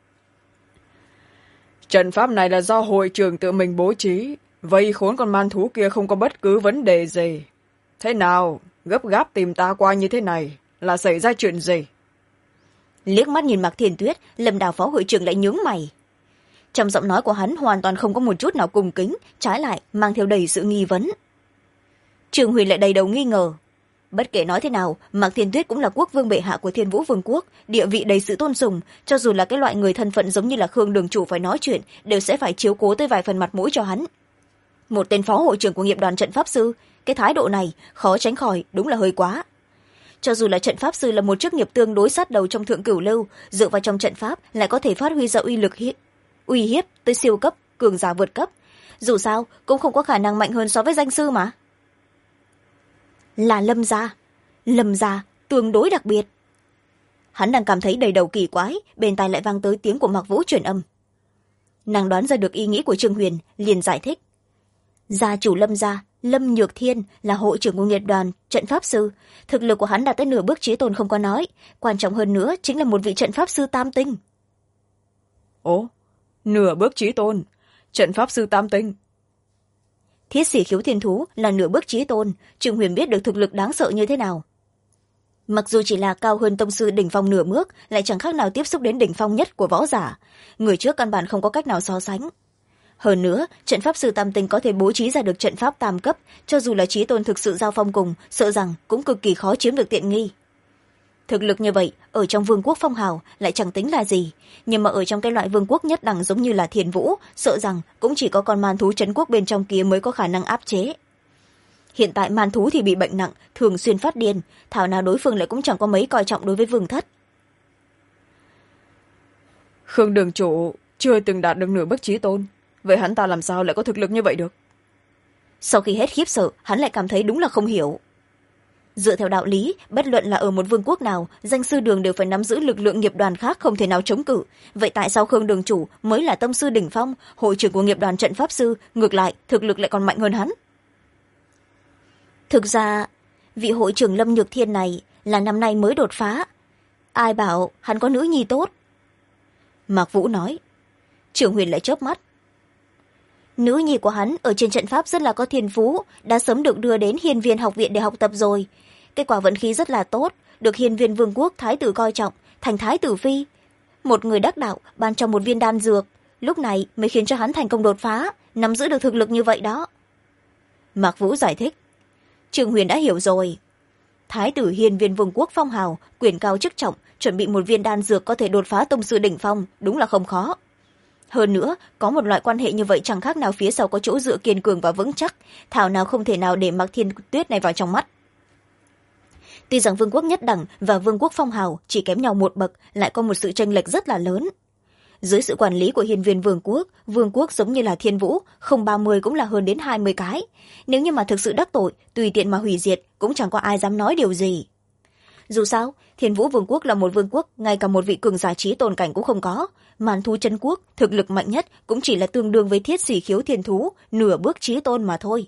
Trận pháp này là do hội trưởng tự mình bố trí, vây khốn con man thú kia không có bất cứ vấn đề gì. Thế nào, gấp gáp tìm ta qua như thế này là xảy ra chuyện gì? Liếc mắt nhìn Mạc Thiên Tuyết, Lâm Đào phó hội trưởng lại nhướng mày. Trong giọng nói của hắn hoàn toàn không có một chút nào cung kính, trái lại mang theo đầy sự nghi vấn. Trương Huyền lại đầy đầu nghi ngờ. Bất kể nói thế nào, Mạc Thiên Tuyết cũng là quốc vương bệ hạ của Thiên Vũ Vương quốc, địa vị đầy sự tôn sùng, cho dù là cái loại người thân phận giống như là Khương đường chủ phải nói chuyện, đều sẽ phải chiếu cố tới vài phần mặt mũi cho hắn. Một tên phó hội trưởng của nghiệp đoàn trận pháp sư, cái thái độ này khó tránh khỏi, đúng là hơi quá. Cho dù là trận pháp sư là một chức nghiệp tương đối sát đầu trong thượng cửu lưu, dựa vào trong trận pháp lại có thể phát huy ra uy hiếp tới siêu cấp, cường giả vượt cấp. Dù sao cũng không có khả năng mạnh hơn so với danh sư mà. Là Lâm gia tương đối đặc biệt. Hắn đang cảm thấy đầy đầu kỳ quái, bên tai lại vang tới tiếng của Mạc Vũ truyền âm. Nàng đoán ra được ý nghĩ của Trương Huyền, liền giải thích. Gia chủ Lâm gia, Lâm Nhược Thiên là hội trưởng của nghiệp đoàn trận pháp sư, thực lực của hắn đạt tới nửa bước chí tôn không có nói, quan trọng hơn nữa chính là một vị trận pháp sư tam tinh. Ồ, nửa bước chí tôn, trận pháp sư tam tinh. Thiết Sĩ Khiếu Thiên Thú là nửa bước chí tôn, Trương Huyền biết được thực lực đáng sợ như thế nào. Mặc dù chỉ là cao hơn tông sư đỉnh phong nửa bước, lại chẳng khác nào tiếp xúc đến đỉnh phong nhất của võ giả, người trước căn bản không có cách nào so sánh. Hơn nữa, trận pháp sư tam tinh có thể bố trí ra được trận pháp tam cấp, cho dù là chí tôn thực sự giao phong cùng, sợ rằng cũng cực kỳ khó chiếm được tiện nghi. Thực lực như vậy, ở trong vương quốc phong hào lại chẳng tính là gì, nhưng mà ở trong cái loại vương quốc nhất đẳng giống như là Thiên Vũ, sợ rằng cũng chỉ có con man thú trấn quốc bên trong kia mới có khả năng áp chế. Hiện tại man thú thì bị bệnh nặng, thường xuyên phát điên, thảo nào đối phương lại cũng chẳng có mấy coi trọng đối với vương thất. Khương đường chủ chưa từng đạt được nửa bước chí tôn, vậy hắn ta làm sao lại có thực lực như vậy được? Sau khi hết khiếp sợ, hắn lại cảm thấy đúng là không hiểu. Dựa theo đạo lý, bất luận là ở một vương quốc nào, danh sư đường đều phải nắm giữ lực lượng nghiệp đoàn khác không thể nào chống cự. Vậy tại sao Khương đường chủ mới là tông sư đỉnh phong, hội trưởng của nghiệp đoàn trận pháp sư, ngược lại thực lực lại còn mạnh hơn hắn? Thực ra, vị hội trưởng Lâm Nhược Thiên này là năm nay mới đột phá. Ai bảo hắn có nữ nhi tốt? Mạc Vũ nói. Trưởng Huyền lại chớp mắt. Nữ nhi của hắn ở trên trận pháp rất là có thiên phú, đã sớm được đưa đến Hiên Viên học viện để học tập rồi. Kết quả vận khí rất là tốt, được Hiên Viên vương quốc thái tử coi trọng, thành thái tử phi. Một người đắc đạo ban cho một viên đan dược, lúc này mới khiến cho hắn thành công đột phá, nắm giữ được thực lực như vậy đó. Mạc Vũ giải thích. Trương Huyền đã hiểu rồi. Thái tử Hiên Viên vương quốc phong hào, quyền cao chức trọng, chuẩn bị một viên đan dược có thể đột phá tông sư đỉnh phong, đúng là không khó. Hơn nữa, có một loại quan hệ như vậy chẳng khác nào phía sau có chỗ dựa kiên cường và vững chắc, thảo nào không thể nào để Mạc Thiên Tuyết này vào trong mắt. Tuy rằng vương quốc nhất đẳng và vương quốc phong hào chỉ kém nhau một bậc, lại có một sự chênh lệch rất là lớn. Dưới sự quản lý của Hiên Viên vương quốc giống như là Thiên Vũ, không 30 cũng là hơn đến 20 cái. Nếu như mà thực sự đắc tội, tùy tiện mà hủy diệt, cũng chẳng có ai dám nói điều gì. Dù sao, Thiên Vũ vương quốc là một vương quốc, ngay cả một vị cường giả trí tồn cảnh cũng không có. Man thú chân quốc, thực lực mạnh nhất cũng chỉ là tương đương với Thiết Sĩ Khiếu Thiên Thú, nửa bước trí tôn mà thôi.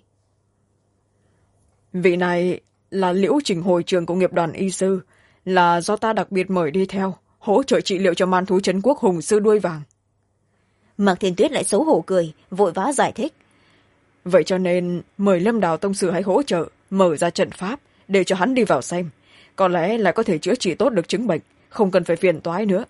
Vị này là Liễu Trình hội trưởng của nghiệp đoàn y sư, là do ta đặc biệt mời đi theo, hỗ trợ trị liệu cho man thú chân quốc hùng sư đuôi vàng. Mạc Thiên Tuyết lại xấu hổ cười, vội vã giải thích. Vậy cho nên mời Lâm Đào tông sư hãy hỗ trợ, mở ra trận pháp để cho hắn đi vào xem, có lẽ là có thể chữa trị tốt được chứng bệnh, không cần phải phiền toái nữa.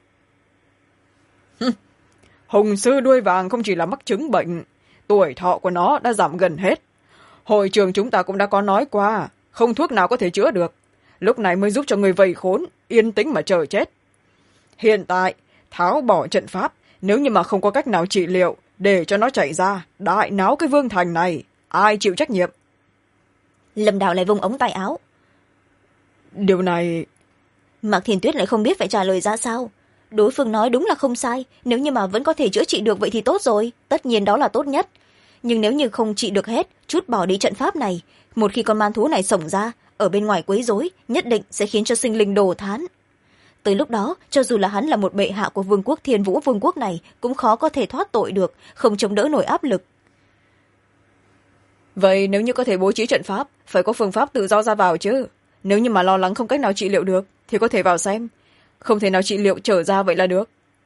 Hùng sư đuôi vàng không chỉ là mắc chứng bệnh, tuổi thọ của nó đã giảm gần hết. Hội trường chúng ta cũng đã có nói qua, không thuốc nào có thể chữa được, lúc này mới giúp cho người vây khốn yên tĩnh mà chờ chết. Hiện tại tháo bỏ trận pháp, nếu như mà không có cách nào trị liệu để cho nó chạy ra đại náo cái vương thành này, ai chịu trách nhiệm? Lâm Đào lại vung ống tay áo. Điều này... Mạc Thiền Tuyết lại không biết phải trả lời ra sao. Đối phương nói đúng là không sai, nếu như mà vẫn có thể chữa trị được vậy thì tốt rồi, tất nhiên đó là tốt nhất. Nhưng nếu như không trị được hết, chút bỏ đi trận pháp này, một khi con man thú này xổng ra ở bên ngoài quấy rối, nhất định sẽ khiến cho sinh linh đồ thán. Tới lúc đó, cho dù là hắn là một bệ hạ của vương quốc Thiên Vũ vương quốc này, cũng khó có thể thoát tội được, không chống đỡ nổi áp lực. Vậy nếu như có thể bố trí trận pháp, phải có phương pháp tự do ra vào chứ. Nếu như mà lo lắng không cách nào trị liệu được thì có thể vào xem, không thể nào trị liệu trở ra vậy là được.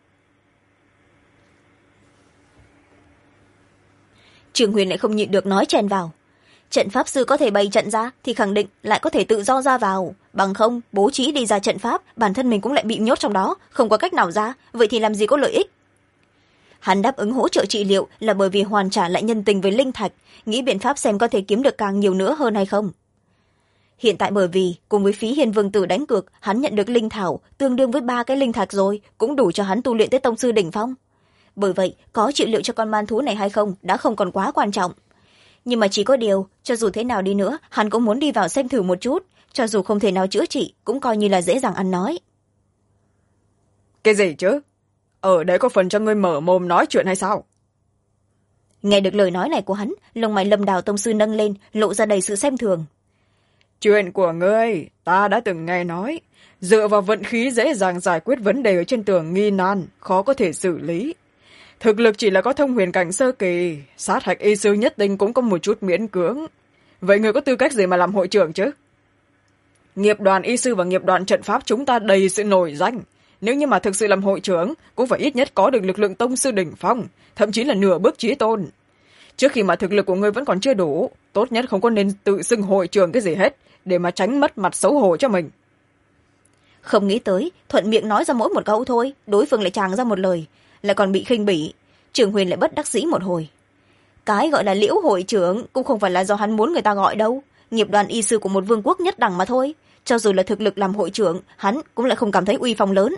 Trường Huyền lại không nhịn được nói chen vào. Trận pháp sư có thể bày trận ra thì khẳng định lại có thể tự do ra vào, bằng không bố trí đi ra trận pháp, bản thân mình cũng lại bị nhốt trong đó, không có cách nào ra, vậy thì làm gì có lợi ích. Hắn đáp ứng hỗ trợ trị liệu là bởi vì hoàn trả lại nhân tình với linh thạch, nghĩ biện pháp xem có thể kiếm được càng nhiều nữa hơn hay không. Hiện tại bởi vì cùng với Phí Hiên Vương Tử đánh cược, hắn nhận được linh thảo tương đương với 3 cái linh thạch rồi, cũng đủ cho hắn tu luyện tới tông sư đỉnh phong. Bởi vậy có trị liệu cho con man thú này hay không đã không còn quá quan trọng. Nhưng mà chỉ có điều, cho dù thế nào đi nữa, hắn cũng muốn đi vào xem thử một chút, cho dù không thể nào chữa trị cũng coi như là dễ dàng ăn nói. Cái gì chứ? Ở đấy có phần cho ngươi mở mồm nói chuyện hay sao? Nghe được lời nói này của hắn, lông mày Lâm Đào tông sư nâng lên, lộ ra đầy sự xem thường. Chuyện của ngươi ta đã từng nghe nói, dựa vào vận khí dễ dàng giải quyết vấn đề ở trên tường nghi nan, khó có thể xử lý. Thực lực chỉ là có thông huyền cảnh sơ kỳ, sát hạch y sư nhất định cũng có một chút miễn cưỡng. Vậy ngươi có tư cách gì mà làm hội trưởng chứ? Nghiệp đoàn y sư và nghiệp đoàn trận pháp chúng ta đầy sự nổi danh, nếu như mà thực sự làm hội trưởng cũng phải ít nhất có được lực lượng tông sư đỉnh phong, thậm chí là nửa bước chí tôn. Trước khi mà thực lực của ngươi vẫn còn chưa đủ, tốt nhất không có nên tự xưng hội trưởng cái gì hết, để mà tránh mất mặt xấu hổ cho mình. Không nghĩ tới thuận miệng nói ra mỗi một câu thôi, đối phương lại tràng ra một lời, lại còn bị khinh bỉ. Trường Huyền lại bất đắc dĩ một hồi. Cái gọi là Liễu hội trưởng cũng không phải là do hắn muốn người ta gọi đâu, nghiệp đoàn y sư của một vương quốc nhất đẳng mà thôi, cho dù là thực lực làm hội trưởng, hắn cũng lại không cảm thấy uy phong lớn.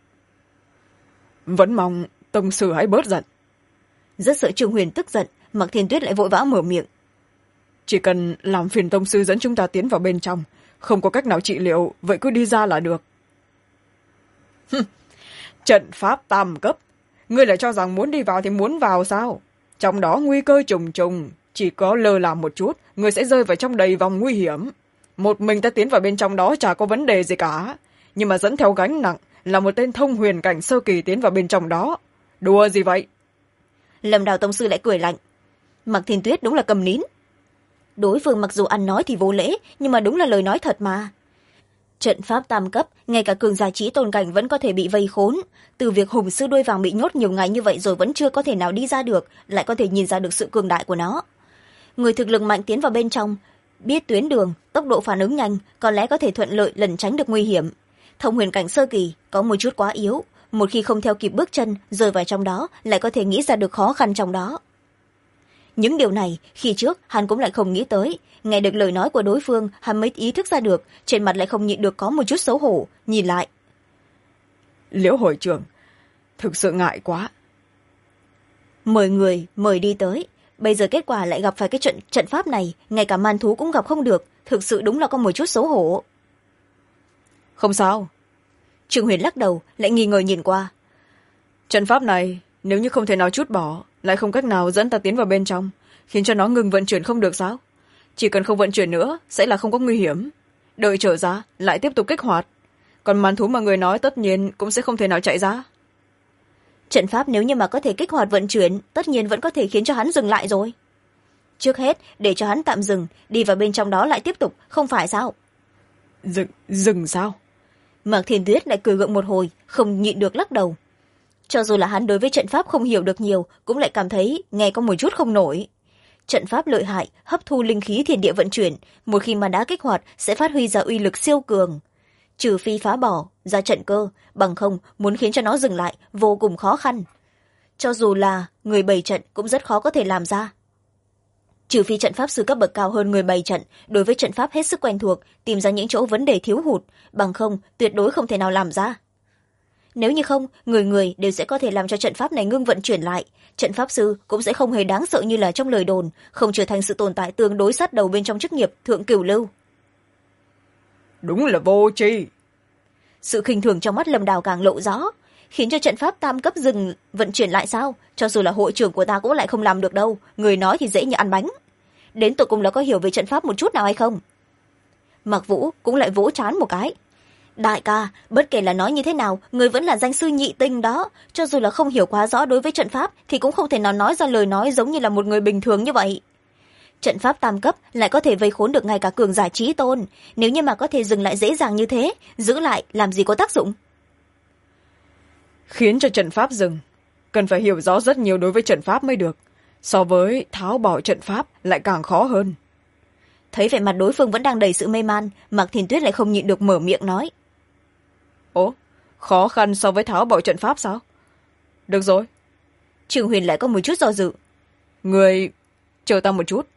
Vẫn mong tông sư hãy bớt giận. Rất sợ Trường Huyền tức giận, Mạc Thiên Tuyết lại vội vã mở miệng. Chỉ cần làm phiền tông sư dẫn chúng ta tiến vào bên trong, không có cách nào trị liệu, vậy cứ đi ra là được. Trận pháp tam cấp, ngươi lại cho rằng muốn đi vào thì muốn vào sao? Trong đó nguy cơ trùng trùng, chỉ có lơ là một chút, ngươi sẽ rơi vào trong đầy vòng nguy hiểm. Một mình ta tiến vào bên trong đó chả có vấn đề gì cả, nhưng mà dẫn theo gánh nặng là một tên thông huyền cảnh sơ kỳ tiến vào bên trong đó. Đùa gì vậy? Lâm Đào tông sư lại cười lạnh. Mạc Thiên Tuyết đúng là cầm nín. Đối phương mặc dù ăn nói thì vô lễ, nhưng mà đúng là lời nói thật mà. Trận pháp tam cấp, ngay cả cường giả trí tôn cảnh vẫn có thể bị vây khốn. Từ việc hùng sư đuôi vàng bị nhốt nhiều ngày như vậy rồi vẫn chưa có thể nào đi ra được, lại có thể nhìn ra được sự cường đại của nó. Người thực lực mạnh tiến vào bên trong, biết tuyến đường, tốc độ phản ứng nhanh, có lẽ có thể thuận lợi lẩn tránh được nguy hiểm. Thông huyền cảnh sơ kỳ có một chút quá yếu, một khi không theo kịp bước chân rơi vào trong đó lại có thể nghĩ ra được khó khăn trong đó. Những điều này khi trước hắn cũng lại không nghĩ tới, nghe được lời nói của đối phương hắn mới ý thức ra được, trên mặt lại không nhịn được có một chút xấu hổ, nhìn lại. Liễu hội trưởng, thực sự ngại quá. Mời người mời đi tới, bây giờ kết quả lại gặp phải cái trận pháp này, ngay cả man thú cũng gặp không được, thực sự đúng là có một chút xấu hổ. Không sao. Trương Huyền lắc đầu, lại nghi ngờ nhìn qua. Trận pháp này nếu như không thể nào trút bỏ, lại không cách nào dẫn ta tiến vào bên trong, khiến cho nó ngừng vận chuyển không được sao? Chỉ cần không vận chuyển nữa sẽ là không có nguy hiểm, đợi trở ra lại tiếp tục kích hoạt, còn man thú mà người nói tất nhiên cũng sẽ không thể nào chạy ra. Trận pháp nếu như mà có thể kích hoạt vận chuyển, tất nhiên vẫn có thể khiến cho hắn dừng lại rồi. Trước hết để cho hắn tạm dừng, đi vào bên trong đó lại tiếp tục, không phải sao? Dừng sao? Mạc Thiên Tuyết lại cười gượng một hồi, không nhịn được lắc đầu. Cho dù là hắn đối với trận pháp không hiểu được nhiều, cũng lại cảm thấy nghe có một chút không nổi. trận pháp lợi hại hấp thu linh khí thiên địa vận chuyển, một khi mà đã kích hoạt sẽ phát huy ra uy lực siêu cường. Trừ phi phá bỏ ra trận cơ, bằng không muốn khiến cho nó dừng lại vô cùng khó khăn. Cho dù là người bày trận cũng rất khó có thể làm ra. Trừ phi trận pháp sư cấp bậc cao hơn người bày trận, đối với trận pháp hết sức quen thuộc, tìm ra những chỗ vấn đề thiếu hụt, bằng không tuyệt đối không thể nào làm ra. Nếu như không, người người đều sẽ có thể làm cho trận pháp này ngưng vận chuyển lại, trận pháp sư cũng sẽ không hề đáng sợ như là trong lời đồn, không trở thành sự tồn tại tương đối sát đầu bên trong chức nghiệp thượng cửu lưu. Đúng là vô tri. Sự khinh thường trong mắt Lâm Đào càng lộ rõ, khiến cho trận pháp tam cấp dừng vận chuyển lại sao, cho dù là hội trưởng của ta cũng lại không làm được đâu, người nói thì dễ như ăn bánh. Đến tụi cùng là có hiểu về trận pháp một chút nào hay không? Mặc Vũ cũng lại vỗ trán một cái. Đại ca, bất kể là nói như thế nào, người vẫn là danh sư nhị tinh đó, cho dù là không hiểu quá rõ đối với trận pháp thì cũng không thể nào nói ra lời nói giống như là một người bình thường như vậy. Trận pháp tam cấp lại có thể vây khốn được ngay cả cường giả trí tôn, nếu như mà có thể dừng lại dễ dàng như thế, giữ lại làm gì có tác dụng. Khiến cho trận pháp dừng, cần phải hiểu rõ rất nhiều đối với trận pháp mới được, so với tháo bỏ trận pháp lại càng khó hơn. Thấy vẻ mặt đối phương vẫn đang đầy sự mê man, Mạc Thiên Tuyết lại không nhịn được mở miệng nói. Ố, khó khăn so với tháo bỏ trận pháp sao? Được rồi. Trương Huyền lại có một chút do dự. Người chờ ta một chút.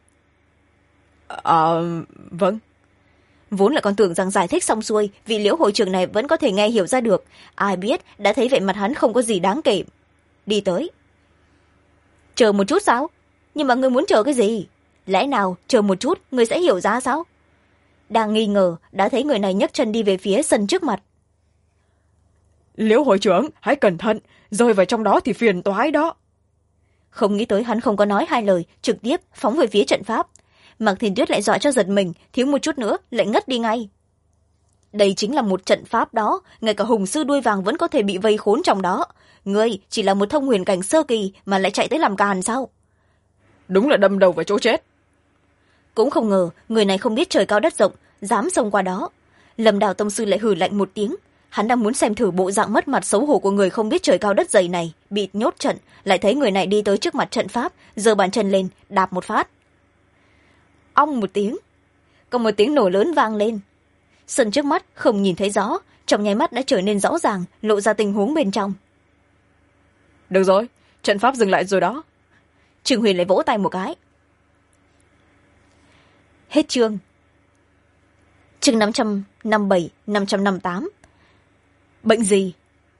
Vâng. Vốn là còn tưởng rằng giải thích xong xuôi, vị Liễu hội trưởng này vẫn có thể nghe hiểu ra được, ai biết đã thấy vẻ mặt hắn không có gì đáng kể. Đi tới. Chờ một chút sao? Nhưng mà ngươi muốn chờ cái gì? Lẽ nào chờ một chút ngươi sẽ hiểu ra sao? Đang nghi ngờ, đã thấy người này nhấc chân đi về phía sân trước mặt. Liễu hội trưởng, hãy cẩn thận, rơi vào trong đó thì phiền toái đó. Không nghĩ tới hắn không có nói hai lời, trực tiếp phóng về phía trận pháp. Mạc Thiên Tuyết lại dọa cho giật mình, thiếu một chút nữa lại ngất đi ngay. Đây chính là một trận pháp đó, ngay cả hùng sư đuôi vàng vẫn có thể bị vây khốn trong đó. Ngươi chỉ là một thông huyền cảnh sơ kỳ mà lại chạy tới làm càn sao? Đúng là đâm đầu vào chỗ chết. Cũng không ngờ người này không biết trời cao đất rộng, dám xông qua đó. Lâm Đào tông sư lại hừ lạnh một tiếng. Hắn đang muốn xem thử bộ dạng mất mặt xấu hổ của người không biết trời cao đất dày này, bị nhốt trận, lại thấy người này đi tới trước mặt trận pháp, giơ bàn chân lên, đạp một phát. Ong một tiếng, có một tiếng nổ lớn vang lên. Sân trước mắt không nhìn thấy rõ, trong nháy mắt đã trở nên rõ ràng, lộ ra tình huống bên trong. Được rồi, trận pháp dừng lại rồi đó. Trương Huyền lại vỗ tay một cái. Hết chương. Chương 557, 558. Bệnh gì?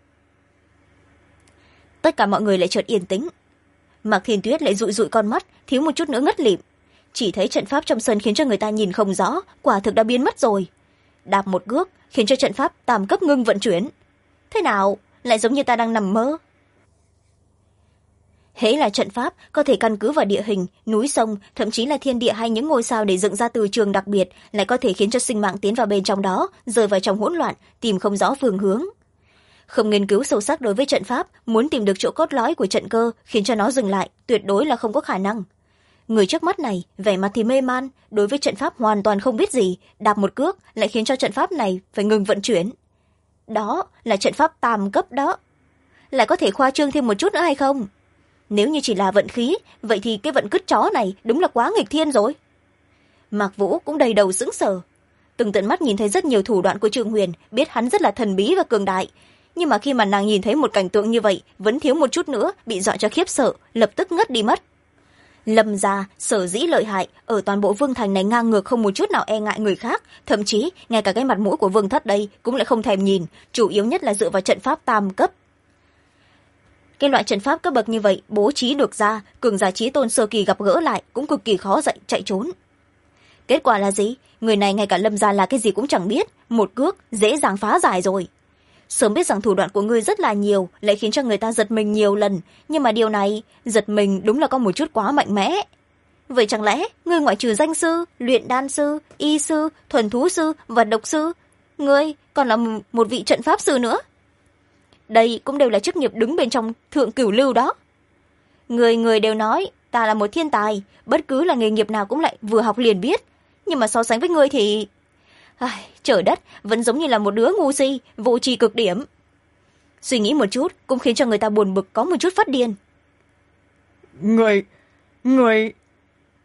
Tất cả mọi người lại chợt yên tĩnh. Mạc Thiên Tuyết lại dụi dụi con mắt, thiếu một chút nữa ngất lịm. Chỉ thấy trận pháp trong sân khiến cho người ta nhìn không rõ, quả thực đã biến mất rồi. Đạp một cước khiến cho trận pháp tam cấp ngưng vận chuyển. Thế nào, lại giống như ta đang nằm mơ. Hễ là trận pháp có thể căn cứ vào địa hình, núi sông, thậm chí là thiên địa hay những ngôi sao để dựng ra từ trường đặc biệt, lại có thể khiến cho sinh mạng tiến vào bên trong đó, rơi vào trong hỗn loạn, tìm không rõ phương hướng. Không nghiên cứu sâu sắc đối với trận pháp, muốn tìm được chỗ cốt lõi của trận cơ khiến cho nó dừng lại, tuyệt đối là không có khả năng. Người trước mắt này vẻ mặt thì mê man, đối với trận pháp hoàn toàn không biết gì, đạp một cước lại khiến cho trận pháp này phải ngừng vận chuyển. Đó là trận pháp tam cấp đó. Lại có thể khoa trương thêm một chút nữa hay không? Nếu như chỉ là vận khí, vậy thì cái vận cứt chó này đúng là quá nghịch thiên rồi. Mạc Vũ cũng đầy đầu sững sờ. Từng tận mắt nhìn thấy rất nhiều thủ đoạn của Trương Huyền, biết hắn rất là thần bí và cường đại. Nhưng mà khi mà nàng nhìn thấy một cảnh tượng như vậy, vẫn thiếu một chút nữa, bị dọa cho khiếp sợ, lập tức ngất đi mất. Lâm gia sở dĩ lợi hại, ở toàn bộ Vương Thành này ngang ngược không một chút nào e ngại người khác, thậm chí ngay cả cái mặt mũi của Vương Thất đây cũng lại không thèm nhìn, chủ yếu nhất là dựa vào trận pháp tam cấp. Cái loại trận pháp cấp bậc như vậy bố trí được ra, cường giả trí tôn sơ kỳ gặp gỡ lại cũng cực kỳ khó chạy trốn. Kết quả là gì? Người này ngay cả Lâm gia là cái gì cũng chẳng biết, một cước dễ dàng phá giải rồi. Sớm biết rằng thủ đoạn của ngươi rất là nhiều, lại khiến cho người ta giật mình nhiều lần, nhưng mà điều này giật mình đúng là có một chút quá mạnh mẽ. Vậy chẳng lẽ ngươi ngoại trừ danh sư, luyện đan sư, y sư, thuần thú sư và độc sư, ngươi còn là một vị trận pháp sư nữa? Đây cũng đều là chức nghiệp đứng bên trong thượng cửu lưu đó. Người đều nói ta là một thiên tài, bất cứ là nghề nghiệp nào cũng lại vừa học liền biết, nhưng mà so sánh với ngươi thì trời đất, vẫn giống như là một đứa ngu si, vô tri cực điểm. Suy nghĩ một chút cũng khiến cho người ta buồn bực, có một chút phát điên. Người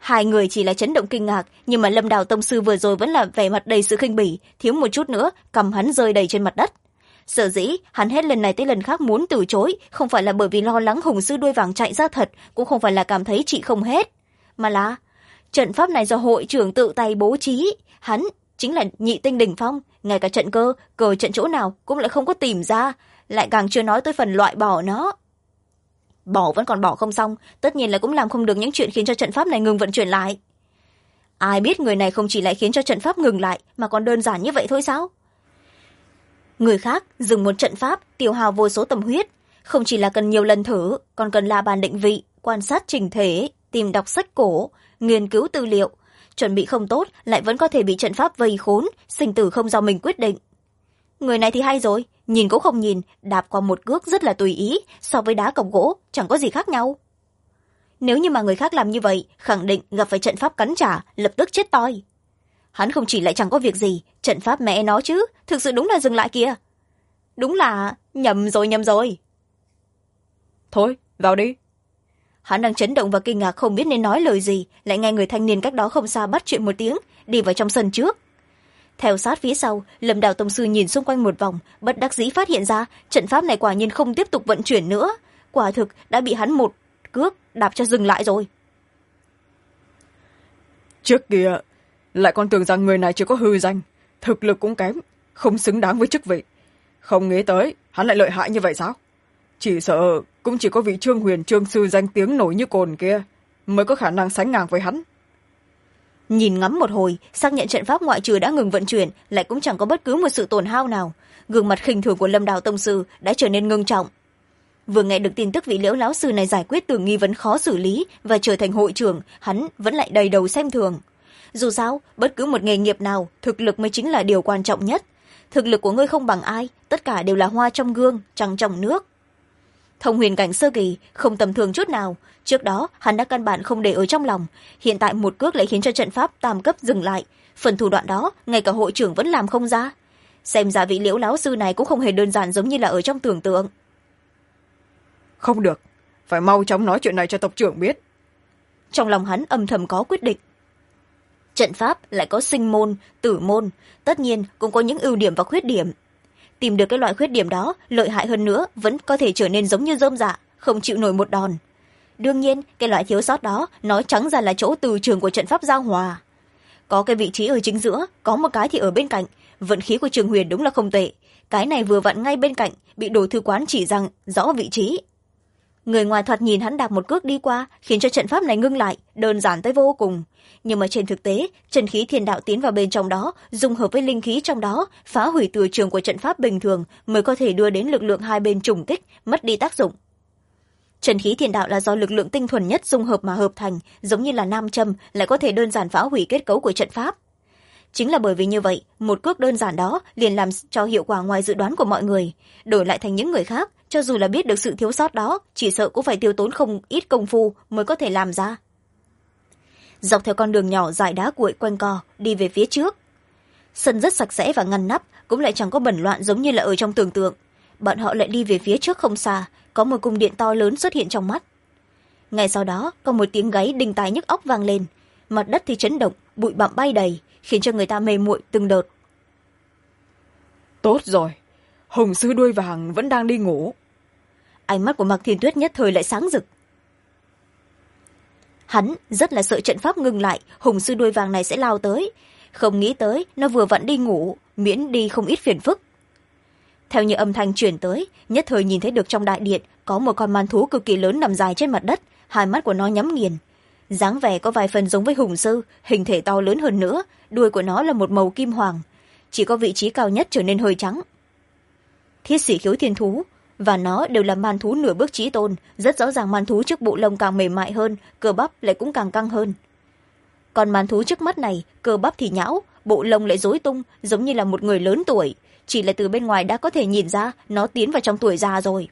hai người chỉ là chấn động kinh ngạc, nhưng mà Lâm Đào tông sư vừa rồi vẫn là vẻ mặt đầy sự khinh bỉ, thiếu một chút nữa cầm hắn rơi đầy trên mặt đất. Sở dĩ hắn hết lần này tới lần khác muốn từ chối, không phải là bởi vì lo lắng hùng sư đuôi vàng chạy ra thật, cũng không phải là cảm thấy trị không hết, mà là trận pháp này do hội trưởng tự tay bố trí. Hắn chính là nhị tinh đỉnh phong, ngay cả trận cờ trận chỗ nào cũng lại không có tìm ra, lại càng chưa nói tới phần loại bỏ nó. Bỏ vẫn còn bỏ không xong, tất nhiên là cũng làm không được những chuyện khiến cho trận pháp này ngừng vận chuyển lại. Ai biết người này không chỉ lại khiến cho trận pháp ngừng lại, mà còn đơn giản như vậy thôi sao? Người khác dùng một trận pháp tiêu hao vô số tâm huyết, không chỉ là cần nhiều lần thử, còn cần la bàn định vị, quan sát trình thể, tìm đọc sách cổ, nghiên cứu tư liệu. Chuẩn bị không tốt lại vẫn có thể bị trận pháp vây khốn, sinh tử không do mình quyết định. Người này thì hay rồi, nhìn cũng không nhìn, đạp qua một cước rất là tùy ý, so với đá cọc gỗ chẳng có gì khác nhau. Nếu như mà người khác làm như vậy, khẳng định gặp phải trận pháp cắn trả, lập tức chết toi. Hắn không chỉ lại chẳng có việc gì, trận pháp mẹ nó chứ, thực sự đúng là dừng lại kìa. Đúng là nhầm rồi. Thôi, vào đi. Hắn đang chấn động và kinh ngạc không biết nên nói lời gì, lại nghe người thanh niên cách đó không xa bắt chuyện một tiếng, đi vào trong sân trước. Theo sát phía sau, Lâm Đào tông sư nhìn xung quanh một vòng, bất đắc dĩ phát hiện ra trận pháp này quả nhiên không tiếp tục vận chuyển nữa, quả thực đã bị hắn một cước đạp cho dừng lại rồi. Trước kia lại còn tưởng rằng người này chỉ có hư danh, thực lực cũng kém, không xứng đáng với chức vị, không nghĩ tới hắn lại lợi hại như vậy sao? Chỉ sợ cũng chỉ có vị Trương Huyền Trương sư danh tiếng nổi như cồn kia mới có khả năng sánh ngang với hắn. Nhìn ngắm một hồi, xác nhận trận pháp ngoại trừ đã ngừng vận chuyển, lại cũng chẳng có bất cứ một sự tổn hao nào. Gương mặt khinh thường của Lâm Đào tông sư đã trở nên ngưng trọng. Vừa nghe được tin tức vị Liễu lão sư này giải quyết tưởng nghi vấn khó xử lý và trở thành hội trưởng, hắn vẫn lại đầy đầu xem thường. Dù sao, bất cứ một nghề nghiệp nào, thực lực mới chính là điều quan trọng nhất. Thực lực của ngươi không bằng ai, tất cả đều là hoa trong gương, trăng trong nước. Thông huyền cảnh sơ kỳ không tầm thường chút nào, trước đó hắn đã căn bản không để ở trong lòng, hiện tại một cước lại khiến cho trận pháp tam cấp dừng lại, phần thủ đoạn đó ngay cả hội trưởng vẫn làm không ra. Xem ra vị Liễu lão sư này cũng không hề đơn giản giống như là ở trong tưởng tượng. Không được, phải mau chóng nói chuyện này cho tộc trưởng biết. Trong lòng hắn âm thầm có quyết định. Trận pháp lại có sinh môn, tử môn, tất nhiên cũng có những ưu điểm và khuyết điểm. Tìm được cái loại khuyết điểm đó, lợi hại hơn nữa vẫn có thể trở nên giống như rơm rạ, không chịu nổi một đòn. Đương nhiên, cái loại thiếu sót đó nói trắng ra là chỗ từ trường của trận pháp giao hòa. Có cái vị trí ở chính giữa, có một cái thì ở bên cạnh. Vận khí của Trường Huyền đúng là không tệ. Cái này vừa vặn ngay bên cạnh, bị đồ thư quán chỉ rằng rõ vị trí. Người ngoài thoạt nhìn hắn đạp một cước đi qua, khiến cho trận pháp này ngưng lại, đơn giản tới vô cùng. Nhưng mà trên thực tế, chân khí thiên đạo tiến vào bên trong đó, dung hợp với linh khí trong đó, phá hủy từ trường của trận pháp bình thường mới có thể đưa đến lực lượng hai bên trùng kích, mất đi tác dụng. Chân khí thiên đạo là do lực lượng tinh thuần nhất dung hợp mà hợp thành, giống như là nam châm, lại có thể đơn giản phá hủy kết cấu của trận pháp. Chính là bởi vì như vậy, một cước đơn giản đó liền làm cho hiệu quả ngoài dự đoán của mọi người. Đổi lại thành những người khác, cho dù là biết được sự thiếu sót đó, chỉ sợ cũng phải tiêu tốn không ít công phu mới có thể làm ra. Dọc theo con đường nhỏ dài đá cuội quanh co, đi về phía trước. Sân rất sạch sẽ và ngăn nắp, cũng lại chẳng có bẩn loạn giống như là ở trong tưởng tượng. Bọn họ lại đi về phía trước không xa, có một cung điện to lớn xuất hiện trong mắt. Ngay sau đó, có một tiếng gáy đinh tai nhức óc vang lên. Mặt đất thì chấn động, bụi bặm bay đầy, khiến cho người ta mê muội từng đợt. Tốt rồi, hùng sư đuôi vàng vẫn đang đi ngủ. Ánh mắt của Mạc Thiên Tuyết nhất thời lại sáng rực. Hắn rất là sợ trận pháp ngừng lại, hùng sư đuôi vàng này sẽ lao tới. Không nghĩ tới, nó vừa vặn đi ngủ, miễn đi không ít phiền phức. Theo như âm thanh chuyển tới, nhất thời nhìn thấy được trong đại điện có một con man thú cực kỳ lớn nằm dài trên mặt đất, hai mắt của nó nhắm nghiền. Dáng vẻ có vài phần giống với hùng sư, hình thể to lớn hơn nữa, đuôi của nó là một màu kim hoàng, chỉ có vị trí cao nhất trở nên hơi trắng. Thiết sĩ khiếu thiên thú và nó đều là man thú nửa bước chí tôn, rất rõ ràng man thú trước bộ lông càng mềm mại hơn, cơ bắp lại cũng càng căng hơn. Còn man thú trước mắt này, cơ bắp thì nhão, bộ lông lại rối tung, giống như là một người lớn tuổi, chỉ là từ bên ngoài đã có thể nhìn ra nó tiến vào trong tuổi già rồi.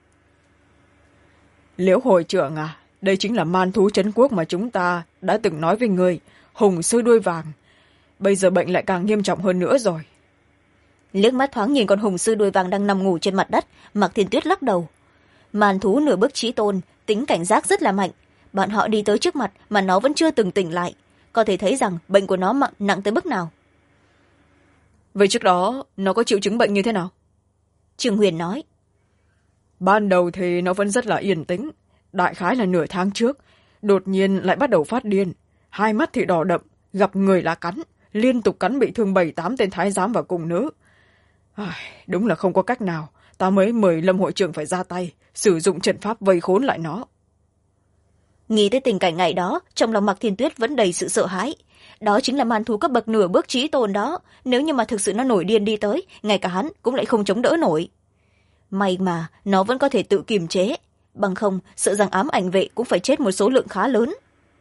Liễu hội trưởng à, đây chính là man thú trấn quốc mà chúng ta đã từng nói với người, hùng sư đuôi vàng. Bây giờ bệnh lại càng nghiêm trọng hơn nữa rồi. Liếc mắt thoáng nhìn con hùng sư đuôi vàng đang nằm ngủ trên mặt đất, Mạc Thiên Tuyết lắc đầu. Man thú nửa bước chí tôn, tính cảnh giác rất là mạnh, bọn họ đi tới trước mặt mà nó vẫn chưa từng tỉnh lại, có thể thấy rằng bệnh của nó nặng tới mức nào. vậy trước đó nó có triệu chứng bệnh như thế nào? Trương Huyền nói. ban đầu thì nó vẫn rất là yên tĩnh, đại khái là nửa tháng trước đột nhiên lại bắt đầu phát điên, hai mắt thì đỏ đậm, gặp người là cắn, liên tục cắn bị thương 7-8 tên thái giám và cung nữ. Đúng là không có cách nào, ta mới mời Lâm hội trưởng phải ra tay sử dụng trận pháp vây khốn lại nó. Nghĩ tới tình cảnh ngày đó, trong lòng Mạc Thiên Tuyết vẫn đầy sự sợ hãi. Đó chính là man thú cấp bậc nửa bước trí tôn đó, nếu như mà thực sự nó nổi điên đi tới, ngay cả hắn cũng lại không chống đỡ nổi. May mà nó vẫn có thể tự kiềm chế, bằng không sợ rằng ám ảnh vệ cũng phải chết một số lượng khá lớn.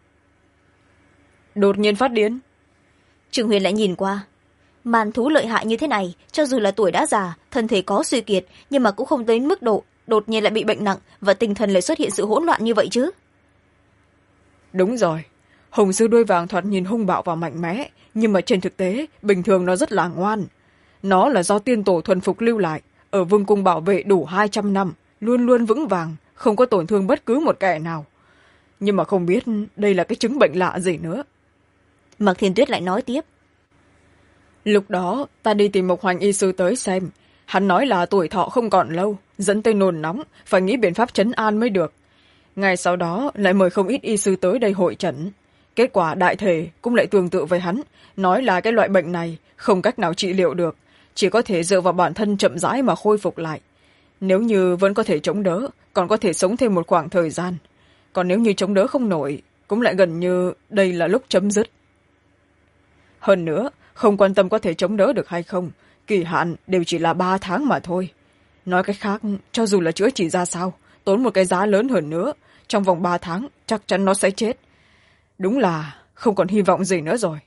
Đột nhiên phát điên. Trương Huyền lại nhìn qua. Man thú lợi hại như thế này, cho dù là tuổi đã già, thân thể có suy kiệt, nhưng mà cũng không đến mức độ đột nhiên lại bị bệnh nặng và tinh thần lại xuất hiện sự hỗn loạn như vậy chứ. Đúng rồi, hùng sư đuôi vàng thoạt nhìn hung bạo và mạnh mẽ, nhưng mà trên thực tế bình thường nó rất là ngoan. Nó là do tiên tổ thuần phục lưu lại, ở vương cung bảo vệ đủ 200 năm, luôn luôn vững vàng, không có tổn thương bất cứ một kẻ nào. Nhưng mà không biết đây là cái chứng bệnh lạ gì nữa. Mạc Thiên Tuyết lại nói tiếp. Lúc đó ta đi tìm Mộc Hoành y sư tới xem, hắn nói là tuổi thọ không còn lâu, dẫn tới nôn nóng, phải nghĩ biện pháp trấn an mới được. Ngày sau đó lại mời không ít y sư tới đây hội chẩn. Kết quả đại thể cũng lại tương tự với hắn, nói là cái loại bệnh này không cách nào trị liệu được, chỉ có thể dựa vào bản thân chậm rãi mà khôi phục lại. Nếu như vẫn có thể chống đỡ, còn có thể sống thêm một khoảng thời gian. Còn nếu như chống đỡ không nổi, cũng lại gần như đây là lúc chấm dứt. Hơn nữa, không quan tâm có thể chống đỡ được hay không, kỳ hạn đều chỉ là 3 tháng mà thôi. Nói cách khác, cho dù là chữa trị ra sao, tốn một cái giá lớn hơn nữa, trong vòng 3 tháng chắc chắn nó sẽ chết. Đúng là không còn hy vọng gì nữa rồi.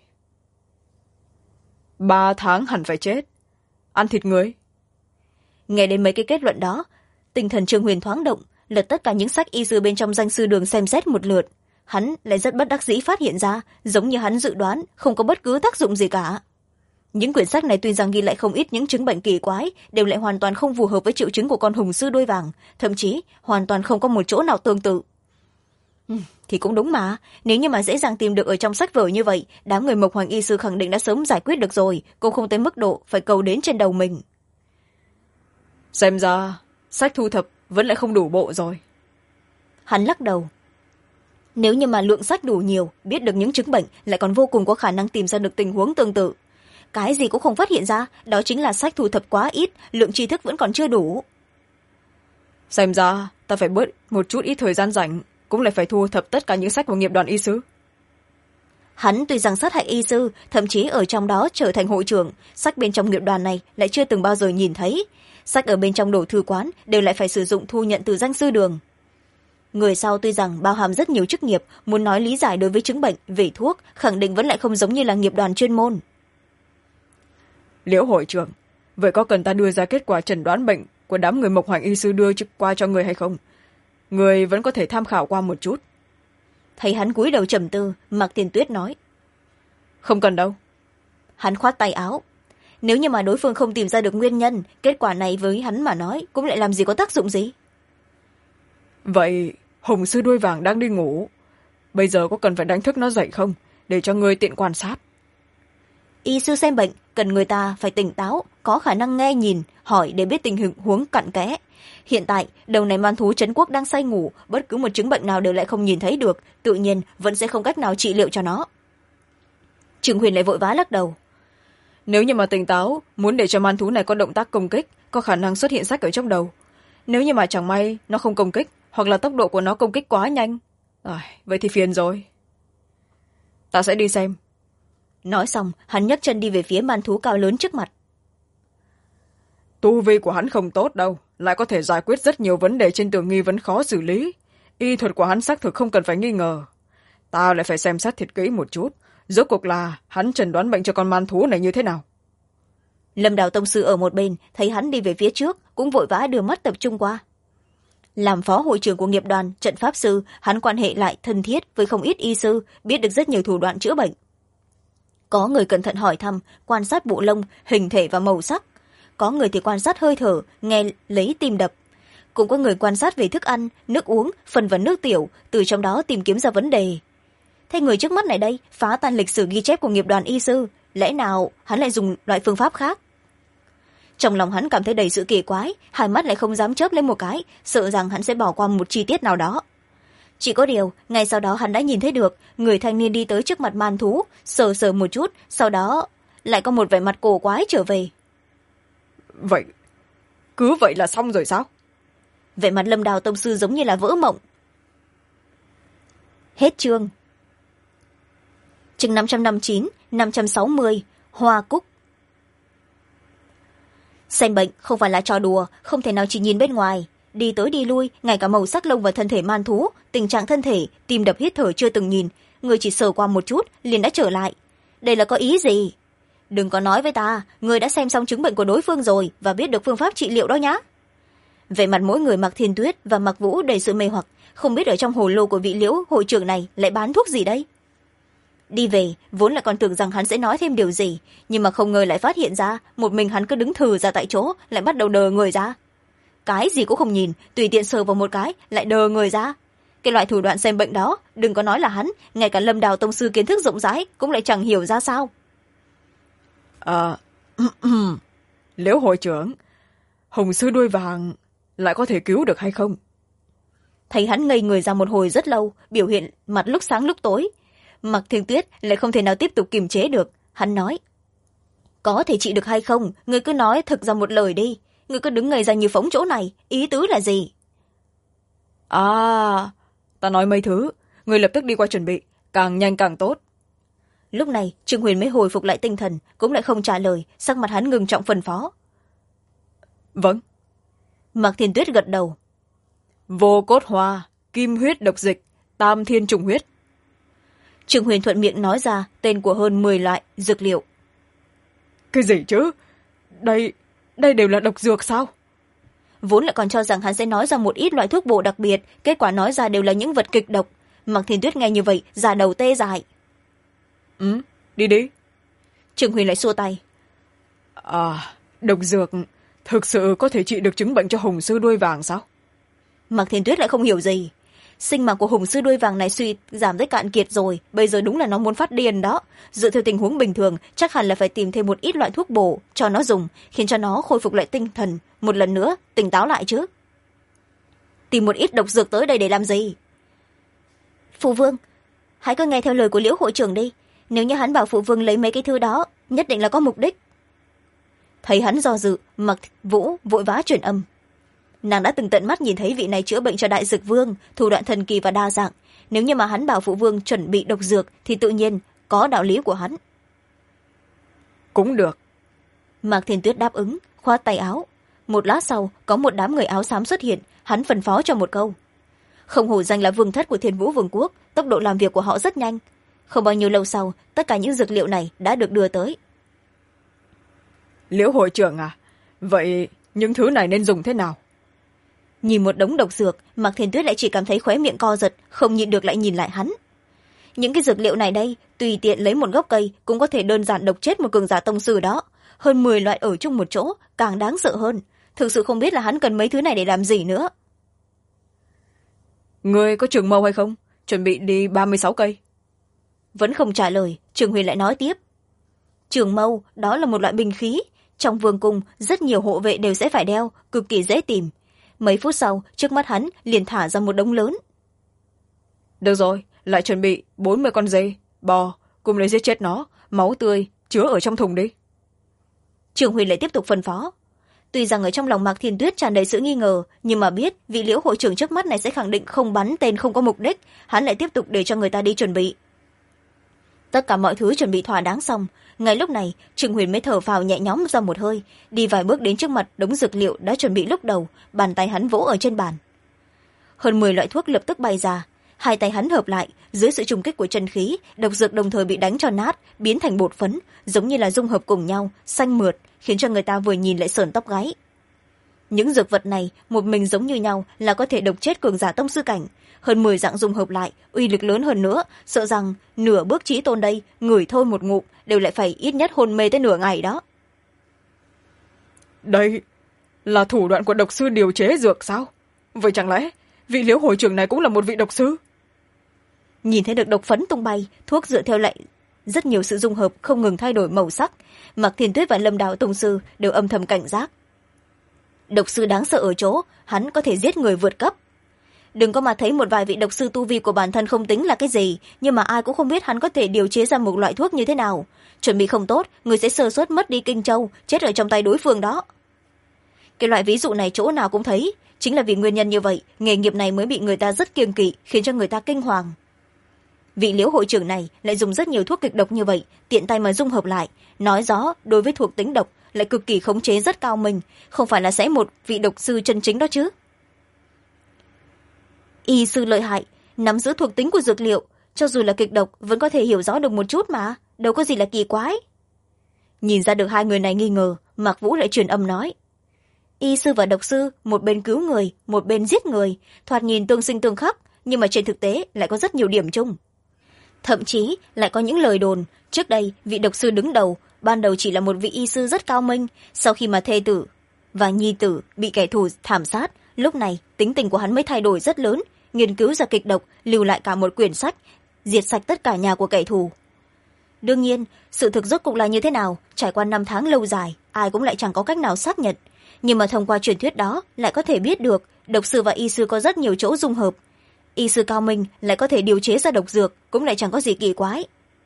3 tháng hẳn phải chết. Ăn thịt người. Nghe đến mấy cái kết luận đó, tinh thần Trương Huyền thoáng động, lật tất cả những sách y sư bên trong danh sư đường xem xét một lượt. Hắn lại rất bất đắc dĩ phát hiện ra, giống như hắn dự đoán, không có bất cứ tác dụng gì cả. Những quyển sách này tuy rằng ghi lại không ít những chứng bệnh kỳ quái, đều lại hoàn toàn không phù hợp với triệu chứng của con hùng sư đuôi vàng, thậm chí hoàn toàn không có một chỗ nào tương tự. Thì cũng đúng mà, nếu như mà dễ dàng tìm được ở trong sách vở như vậy, đám người Mộc Hoành y sư khẳng định đã sớm giải quyết được rồi, cũng không tới mức độ phải cầu đến trên đầu mình. Xem ra sách thu thập vẫn lại không đủ bộ rồi. Hắn lắc đầu. Nếu như mà lượng sách đủ nhiều, biết được những chứng bệnh, lại còn vô cùng có khả năng tìm ra được tình huống tương tự. Cái gì cũng không phát hiện ra, đó chính là sách thu thập quá ít, lượng tri thức vẫn còn chưa đủ. Xem ra ta phải bớt một chút ít thời gian rảnh, cũng lại phải thu thập tất cả những sách của nghiệp đoàn y sư. Hắn tuy rằng sát hại y sư, thậm chí ở trong đó trở thành hội trưởng, sách bên trong nghiệp đoàn này lại chưa từng bao giờ nhìn thấy. Sách ở bên trong đồ thư quán đều lại phải sử dụng thu nhận từ danh sư đường. Người sau tuy rằng bao hàm rất nhiều chức nghiệp, muốn nói lý giải đối với chứng bệnh, về thuốc, khẳng định vẫn lại không giống như là nghiệp đoàn chuyên môn. Liễu hội trưởng, vậy có cần ta đưa ra kết quả chẩn đoán bệnh của đám người Mộc Hoành y sư đưa qua cho người hay không? Người vẫn có thể tham khảo qua một chút. Thấy hắn cúi đầu trầm tư, Mạc Thiên Tuyết nói. Không cần đâu. Hắn khoát tay áo. Nếu như mà đối phương không tìm ra được nguyên nhân, kết quả này với hắn mà nói cũng lại làm gì có tác dụng gì. Vậy hùng sư đuôi vàng đang đi ngủ, bây giờ có cần phải đánh thức nó dậy không, để cho ngươi tiện quan sát? Y sư xem bệnh cần người ta phải tỉnh táo, có khả năng nghe nhìn, hỏi để biết tình hình huống cặn kẽ. Hiện tại đầu này man thú trấn quốc đang say ngủ, bất cứ một chứng bệnh nào đều lại không nhìn thấy được, tự nhiên vẫn sẽ không cách nào trị liệu cho nó. Trương Huyền lại vội vã lắc đầu. Nếu như mà tỉnh táo, muốn để cho man thú này có động tác công kích, có khả năng xuất hiện sách ở trong đầu. Nếu như mà chẳng may nó không công kích, hoặc là tốc độ của nó công kích quá nhanh, vậy thì phiền rồi. Ta sẽ đi xem. Nói xong, hắn nhấc chân đi về phía man thú cao lớn trước mặt. Tu vi của hắn không tốt đâu, lại có thể giải quyết rất nhiều vấn đề trên tường nghi vấn khó xử lý. Y thuật của hắn xác thực không cần phải nghi ngờ. Ta lại phải xem xét thiệt kỹ một chút, rốt cuộc là hắn chẩn đoán bệnh cho con man thú này như thế nào. Lâm Đào tông sư ở một bên thấy hắn đi về phía trước, cũng vội vã đưa mắt tập trung qua. Làm phó hội trưởng của nghiệp đoàn trận pháp sư, hắn quan hệ lại thân thiết với không ít y sư, biết được rất nhiều thủ đoạn chữa bệnh. Có người cẩn thận hỏi thăm, quan sát bộ lông, hình thể và màu sắc. Có người thì quan sát hơi thở, nghe lấy tim đập. cũng có người quan sát về thức ăn nước uống phần vấn nước tiểu, từ trong đó tìm kiếm ra vấn đề. Thế người trước mắt này đây phá tan lịch sử ghi chép của nghiệp đoàn y sư, lẽ nào hắn lại dùng loại phương pháp khác? Trong lòng hắn cảm thấy đầy sự kỳ quái, hai mắt lại không dám chớp lên một cái, sợ rằng hắn sẽ bỏ qua một chi tiết nào đó. Chỉ có điều ngay sau đó hắn đã nhìn thấy được người thanh niên đi tới trước mặt man thú, sờ sờ một chút, sau đó lại có một vẻ mặt cổ quái trở về. Vậy cứ vậy là xong rồi sao? Vẻ mặt Lâm Đào tông sư giống như là vỡ mộng. Hết chương. Chương 559, 560, Hoa Cúc. Xem bệnh không phải là trò đùa, không thể nào chỉ nhìn bên ngoài. Đi tới đi lui, ngay cả màu sắc lông và thân thể man thú, tình trạng thân thể, tim đập hít thở chưa từng nhìn, người chỉ sờ qua một chút liền đã trở lại. Đây là có ý gì? Đừng có nói với ta, người đã xem xong chứng bệnh của đối phương rồi và biết được phương pháp trị liệu đó nhá. Vẻ mặt mỗi người Mạc Thiên Tuyết và Mạc Vũ đầy sự mê hoặc, không biết ở trong hồ lô của vị Liễu hội trưởng này lại bán thuốc gì đây. Đi về vốn là còn tưởng rằng hắn sẽ nói thêm điều gì, nhưng mà không ngờ lại phát hiện ra một mình hắn cứ đứng thừ ra tại chỗ, lại bắt đầu đờ người ra. Cái gì cũng không nhìn, tùy tiện sờ vào một cái lại đờ người ra. Cái loại thủ đoạn xem bệnh đó, đừng có nói là hắn, ngay cả Lâm Đào tông sư kiến thức rộng rãi cũng lại chẳng hiểu ra sao. Liễu hội trưởng, hùng sư đuôi vàng lại có thể cứu được hay không? Thấy hắn ngây người ra một hồi rất lâu, biểu hiện mặt lúc sáng lúc tối, Mạc Thiên Tuyết lại không thể nào tiếp tục kiềm chế được. Hắn nói, có thể trị được hay không, người cứ nói thực ra một lời đi. Người cứ đứng ngây ra như phóng chỗ này, ý tứ là gì? Ta nói mấy thứ, người lập tức đi qua chuẩn bị, càng nhanh càng tốt. Lúc này Trương Huyền mới hồi phục lại tinh thần, cũng lại không trả lời, sắc mặt hắn ngưng trọng phân phó. Vâng. Mạc Thiên Tuyết gật đầu. Vô cốt hoa, kim huyết độc dịch, tam thiên trùng huyết. Trương Huyền thuận miệng nói ra tên của hơn 10 loại dược liệu. Cái gì chứ? Đây đều là độc dược sao? Vốn lại còn cho rằng hắn sẽ nói ra một ít loại thuốc bổ đặc biệt, kết quả nói ra đều là những vật kịch độc. Mạc Thiên Tuyết nghe như vậy da đầu tê dại. Đi. Trương Huyền lại xua tay. Độc dược thực sự có thể trị được chứng bệnh cho hùng sư đuôi vàng sao? Mạc Thiên Tuyết lại không hiểu gì. Sinh mạng của hùng sư đuôi vàng này suy giảm tới cạn kiệt rồi, bây giờ đúng là nó muốn phát điên đó. Dựa theo tình huống bình thường, chắc hẳn là phải tìm thêm một ít loại thuốc bổ cho nó dùng, khiến cho nó khôi phục lại tinh thần, một lần nữa tỉnh táo lại chứ. Tìm một ít độc dược tới đây để làm gì? Phụ vương, hãy cứ nghe theo lời của Liễu hội trưởng đi. Nếu như hắn bảo phụ vương lấy mấy cái thư đó, nhất định là có mục đích. Thấy hắn do dự, Mạc Vũ vội vã truyền âm. Nàng đã từng tận mắt nhìn thấy vị này chữa bệnh cho đại dược vương, thủ đoạn thần kỳ và đa dạng. Nếu như mà hắn bảo phụ vương chuẩn bị độc dược thì tự nhiên có đạo lý của hắn. Cũng được. Mạc Thiên Tuyết đáp ứng, khoát tay áo. Một lát sau có một đám người áo xám xuất hiện, hắn phân phó cho một câu. Không hổ danh là vương thất của Thiên Vũ vương quốc, tốc độ làm việc của họ rất nhanh. Không bao nhiêu lâu sau, tất cả những dược liệu này đã được đưa tới. Liễu hội trưởng à, vậy những thứ này nên dùng thế nào? Nhìn một đống độc dược, Mạc Thiên Tuyết lại chỉ cảm thấy khóe miệng co giật, không nhịn được lại nhìn lại hắn. Những cái dược liệu này đây, tùy tiện lấy một gốc cây cũng có thể đơn giản độc chết một cường giả tông sư đó. Hơn 10 loại ở chung một chỗ, càng đáng sợ hơn. Thực sự không biết là hắn cần mấy thứ này để làm gì nữa. Ngươi có trường mâu hay không? Chuẩn bị đi 36 cây. Vẫn không trả lời, Trường Huyền lại nói tiếp. Trường mâu, đó là một loại binh khí. Trong vương cung, rất nhiều hộ vệ đều sẽ phải đeo, cực kỳ dễ tìm. Mấy phút sau, trước mắt hắn liền thả ra một đống lớn. Được rồi, lại chuẩn bị 40 con dê, bò, cùng lấy giết chết nó, máu tươi, chứa ở trong thùng đi. Trường Huyền lại tiếp tục phân phó. Tuy rằng ở trong lòng Mạc Thiên Tuyết tràn đầy sự nghi ngờ, nhưng mà biết vị Liễu hội trưởng trước mắt này sẽ khẳng định không bắn tên không có mục đích, hắn lại tiếp tục để cho người ta đi chuẩn bị. Tất cả mọi thứ chuẩn bị thỏa đáng xong, ngay lúc này Trường Huyền mới thở phào nhẹ nhõm ra một hơi, đi vài bước đến trước mặt đống dược liệu đã chuẩn bị lúc đầu, bàn tay hắn vỗ ở trên bàn. Hơn 10 loại thuốc lập tức bay ra, hai tay hắn hợp lại, dưới sự trùng kích của chân khí, độc dược đồng thời bị đánh cho nát, biến thành bột phấn, giống như là dung hợp cùng nhau, xanh mượt, khiến cho người ta vừa nhìn lại sởn tóc gáy. Những dược vật này một mình giống như nhau là có thể độc chết cường giả tông sư cảnh, hơn 10 dạng dung hợp lại, uy lực lớn hơn nữa, sợ rằng nửa bước chí tôn đây, ngửi thôi một ngụm đều lại phải ít nhất hôn mê tới nửa ngày đó. Đây là thủ đoạn của độc sư điều chế dược sao? vậy chẳng lẽ vị Liễu hội trưởng này cũng là một vị độc sư? Nhìn thấy được độc phấn tung bay, thuốc dựa theo lại rất nhiều sự dung hợp không ngừng thay đổi màu sắc, Mạc Thiên Tuyết và Lâm Đào tông sư đều âm thầm cảnh giác. Độc sư đáng sợ ở chỗ hắn có thể giết người vượt cấp. Đừng có mà thấy một vài vị độc sư tu vi của bản thân không tính là cái gì, nhưng mà ai cũng không biết hắn có thể điều chế ra một loại thuốc như thế nào. Chuẩn bị không tốt, người sẽ sơ suất mất đi Kinh Châu, chết ở trong tay đối phương đó. Cái loại ví dụ này chỗ nào cũng thấy, chính là vì nguyên nhân như vậy nghề nghiệp này mới bị người ta rất kiêng kỵ, khiến cho người ta kinh hoàng. Vị Liễu hội trưởng này lại dùng rất nhiều thuốc kịch độc như vậy, tiện tay mà dung hợp lại, nói rõ đối với thuộc tính độc lại cực kỳ khống chế rất cao minh, không phải là sẽ một vị độc sư chân chính đó chứ. Y sư lợi hại, nắm giữ thuộc tính của dược liệu, cho dù là kịch độc vẫn có thể hiểu rõ được một chút mà, đâu có gì là kỳ quái. Nhìn ra được hai người này nghi ngờ, Mạc Vũ lại truyền âm nói. Y sư và độc sư, một bên cứu người, một bên giết người, thoạt nhìn tương sinh tương khắc, nhưng mà trên thực tế lại có rất nhiều điểm chung. Thậm chí lại có những lời đồn, trước đây vị độc sư đứng đầu, ban đầu chỉ là một vị y sư rất cao minh, sau khi mà thê tử và nhi tử bị kẻ thù thảm sát, lúc này tính tình của hắn mới thay đổi rất lớn, nghiên cứu ra kịch độc, lưu lại cả một quyển sách, diệt sạch tất cả nhà của kẻ thù. Đương nhiên, sự thực rốt cục là như thế nào, trải qua 5 tháng lâu dài, ai cũng lại chẳng có cách nào xác nhận. Nhưng mà thông qua truyền thuyết đó, lại có thể biết được, độc sư và y sư có rất nhiều chỗ dung hợp. Y sư cao minh lại có thể điều chế ra độc dược, cũng lại chẳng có gì kỳ quái.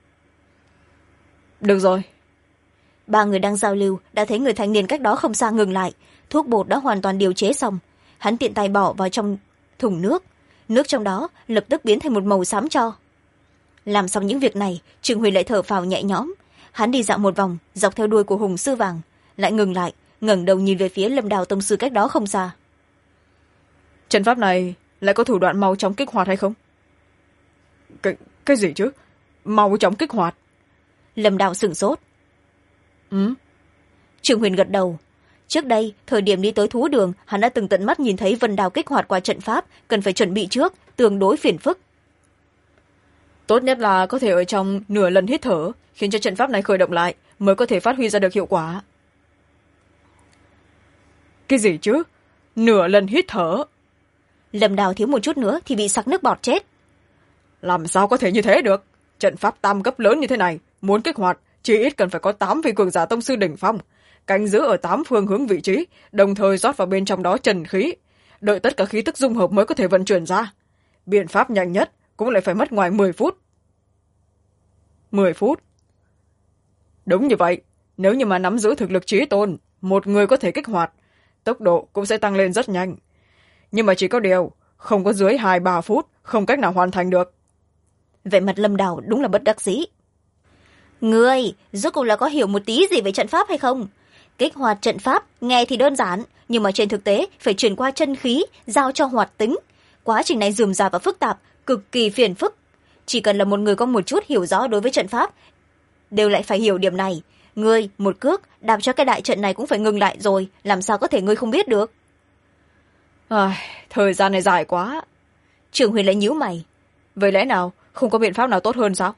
Được rồi. Ba người đang giao lưu, đã thấy người thanh niên cách đó không xa ngừng lại. Thuốc bột đã hoàn toàn điều chế xong. Hắn tiện tay bỏ vào trong thùng nước. Nước trong đó lập tức biến thành một màu xám cho. Làm xong những việc này, Trương Huy lại thở phào nhẹ nhõm. Hắn đi dạo một vòng, dọc theo đuôi của Hùng Sư Vàng, lại ngừng lại, ngẩng đầu nhìn về phía Lâm Đào tông sư cách đó không xa. Trận pháp này lại có thủ đoạn mau chóng kích hoạt hay không? Cái gì chứ? Mau chóng kích hoạt? Lâm Đào sửng sốt. Trương Huyền gật đầu. Trước đây, thời điểm đi tới thú đường, hắn đã từng tận mắt nhìn thấy Vân Đào kích hoạt qua trận pháp, cần phải chuẩn bị trước, tương đối phiền phức. Tốt nhất là có thể ở trong nửa lần hít thở, khiến cho trận pháp này khởi động lại, mới có thể phát huy ra được hiệu quả. Cái gì chứ? Nửa lần hít thở? Lâm Đào thiếu một chút nữa thì bị sặc nước bọt chết. Làm sao có thể như thế được? Trận pháp tam cấp lớn như thế này, muốn kích hoạt, chỉ ít cần phải có 8 vị cường giả tông sư đỉnh phong, canh giữ ở 8 phương hướng vị trí, đồng thời rót vào bên trong đó trần khí, đợi tất cả khí tức dung hợp mới có thể vận chuyển ra. Biện pháp nhanh nhất cũng lại phải mất ngoài 10 phút. 10 phút? Đúng như vậy, nếu như mà nắm giữ thực lực chí tôn, một người có thể kích hoạt, tốc độ cũng sẽ tăng lên rất nhanh. Nhưng mà chỉ có điều, không có dưới 2-3 phút, không cách nào hoàn thành được. Vẻ mặt Lâm Đào đúng là bất đắc dĩ. Ngươi, rốt cuộc là có hiểu một tí gì về trận pháp hay không? Kích hoạt trận pháp, nghe thì đơn giản, nhưng mà trên thực tế phải chuyển qua chân khí, giao cho hoạt tính. Quá trình này rườm rà và phức tạp, cực kỳ phiền phức. Chỉ cần là một người có một chút hiểu rõ đối với trận pháp, đều lại phải hiểu điểm này. Ngươi, một cước, đạp cho cái đại trận này cũng phải ngừng lại rồi, làm sao có thể ngươi không biết được? Thời gian này dài quá. Trường Huyền lại nhíu mày. Vậy lẽ nào, không có biện pháp nào tốt hơn sao?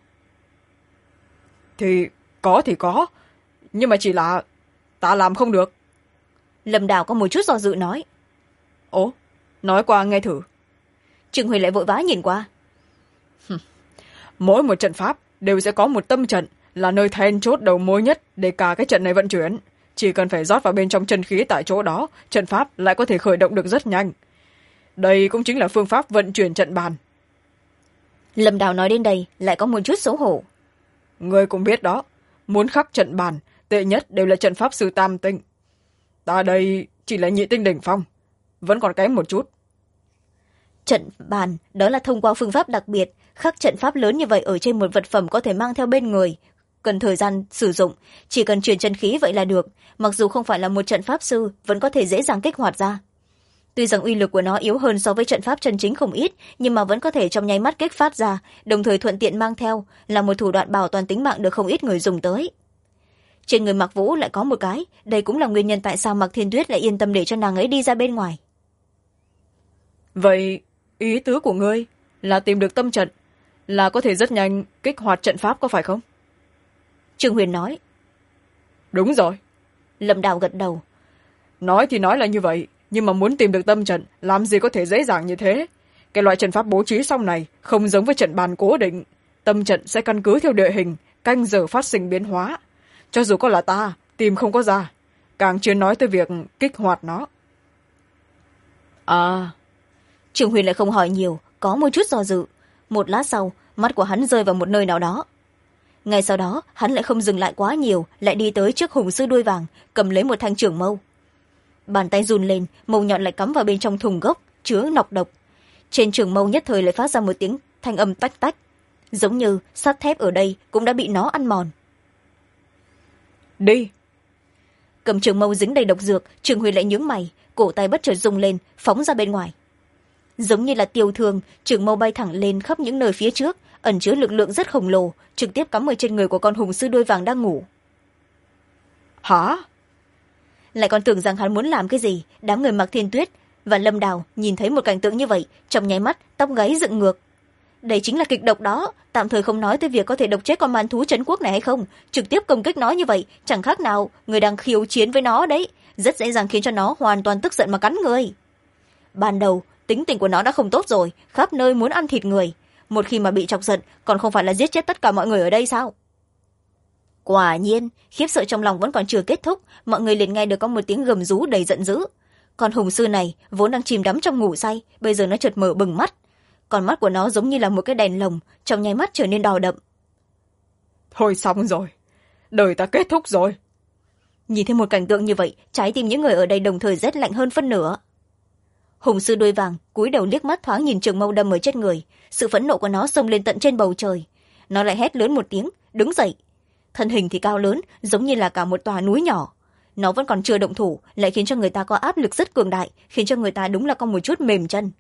Thì có, nhưng mà chỉ là ta làm không được. Lâm Đào có một chút do dự nói. Ồ, nói qua nghe thử. Trường Huyền lại vội vã nhìn qua. Mỗi một trận pháp đều sẽ có một tâm trận, là nơi then chốt đầu mối nhất để cả cái trận này vận chuyển. Chỉ cần phải rót vào bên trong chân khí tại chỗ đó, trận pháp lại có thể khởi động được rất nhanh. Đây cũng chính là phương pháp vận chuyển trận bàn. Lâm Đào nói đến đây lại có một chút xấu hổ. Ngươi cũng biết đó, muốn khắc trận bàn, tệ nhất đều là trận pháp sư tam tinh. Ta đây chỉ là nhị tinh đỉnh phong, vẫn còn kém một chút. Trận bàn đó là thông qua phương pháp đặc biệt, khắc trận pháp lớn như vậy ở trên một vật phẩm có thể mang theo bên người, cần thời gian sử dụng, chỉ cần truyền chân khí vậy là được, mặc dù không phải là một trận pháp sư vẫn có thể dễ dàng kích hoạt ra. Tuy rằng uy lực của nó yếu hơn so với trận pháp chân chính không ít, nhưng mà vẫn có thể trong nháy mắt kích phát ra, đồng thời thuận tiện mang theo, là một thủ đoạn bảo toàn tính mạng được không ít người dùng tới. Trên người Mạc Vũ lại có một cái, đây cũng là nguyên nhân tại sao Mạc Thiên Tuyết lại yên tâm để cho nàng ấy đi ra bên ngoài. Vậy ý tứ của ngươi là tìm được tâm trận, là có thể rất nhanh kích hoạt trận pháp có phải không? Trương Huyền nói. Đúng rồi. Lâm Đào gật đầu. Nói thì nói là như vậy, nhưng mà muốn tìm được tâm trận làm gì có thể dễ dàng như thế. Cái loại trận pháp bố trí xong này không giống với trận bàn cố định. Tâm trận sẽ căn cứ theo địa hình, canh giờ phát sinh biến hóa. Cho dù có là ta tìm không có ra, càng chưa nói tới việc kích hoạt nó. À, Trường Huyền lại không hỏi nhiều, có một chút do dự. Một lát sau, mắt của hắn rơi vào một nơi nào đó. Ngay sau đó hắn lại không dừng lại quá nhiều, lại đi tới trước hùng sư đuôi vàng, cầm lấy một thanh trường mâu. Bàn tay run lên, mâu nhọn lại cắm vào bên trong thùng gốc chứa nọc độc. Trên trường mâu nhất thời lại phát ra một tiếng thanh âm tách tách, giống như sắt thép ở đây cũng đã bị nó ăn mòn. Đi. Cầm trường mâu dính đầy độc dược, Trường Huyền lại nhướng mày, cổ tay bất chợt rung lên, phóng ra bên ngoài. Giống như là tiêu thương, trường mâu bay thẳng lên khắp những nơi phía trước, ẩn chứa lực lượng rất khổng lồ, trực tiếp cắm ở trên người của con hùng sư đuôi vàng đang ngủ. Hả? Lại còn tưởng rằng hắn muốn làm cái gì. Đám người Mạc Thiên Tuyết và Lâm Đào nhìn thấy một cảnh tượng như vậy, trong nháy mắt tóc gáy dựng ngược. Đây chính là kịch độc đó, tạm thời không nói tới việc có thể độc chết con man thú trấn quốc này hay không, trực tiếp công kích nó như vậy chẳng khác nào người đang khiêu chiến với nó đấy, rất dễ dàng khiến cho nó hoàn toàn tức giận mà cắn người. Ban đầu tính tình của nó đã không tốt rồi, khắp nơi muốn ăn thịt người, một khi mà bị chọc giận còn không phải là giết chết tất cả mọi người ở đây sao? Quả nhiên khiếp sợ trong lòng vẫn còn chưa kết thúc, mọi người liền nghe được có một tiếng gầm rú đầy giận dữ. Con hùng sư này vốn đang chìm đắm trong ngủ say, bây giờ nó chợt mở bừng mắt, con mắt của nó giống như là một cái đèn lồng, trong nháy mắt trở nên đỏ đậm. Thôi xong rồi, đời ta kết thúc rồi. Nhìn thấy một cảnh tượng như vậy, trái tim những người ở đây đồng thời rét lạnh hơn phân nửa. Hùng sư đuôi vàng cúi đầu liếc mắt thoáng nhìn trường mâu đâm ở trên người, sự phẫn nộ của nó xông lên tận trên bầu trời. Nó lại hét lớn một tiếng, đứng dậy. Thân hình thì cao lớn, giống như là cả một tòa núi nhỏ. Nó vẫn còn chưa động thủ, lại khiến cho người ta có áp lực rất cường đại, khiến cho người ta đúng là có một chút mềm chân.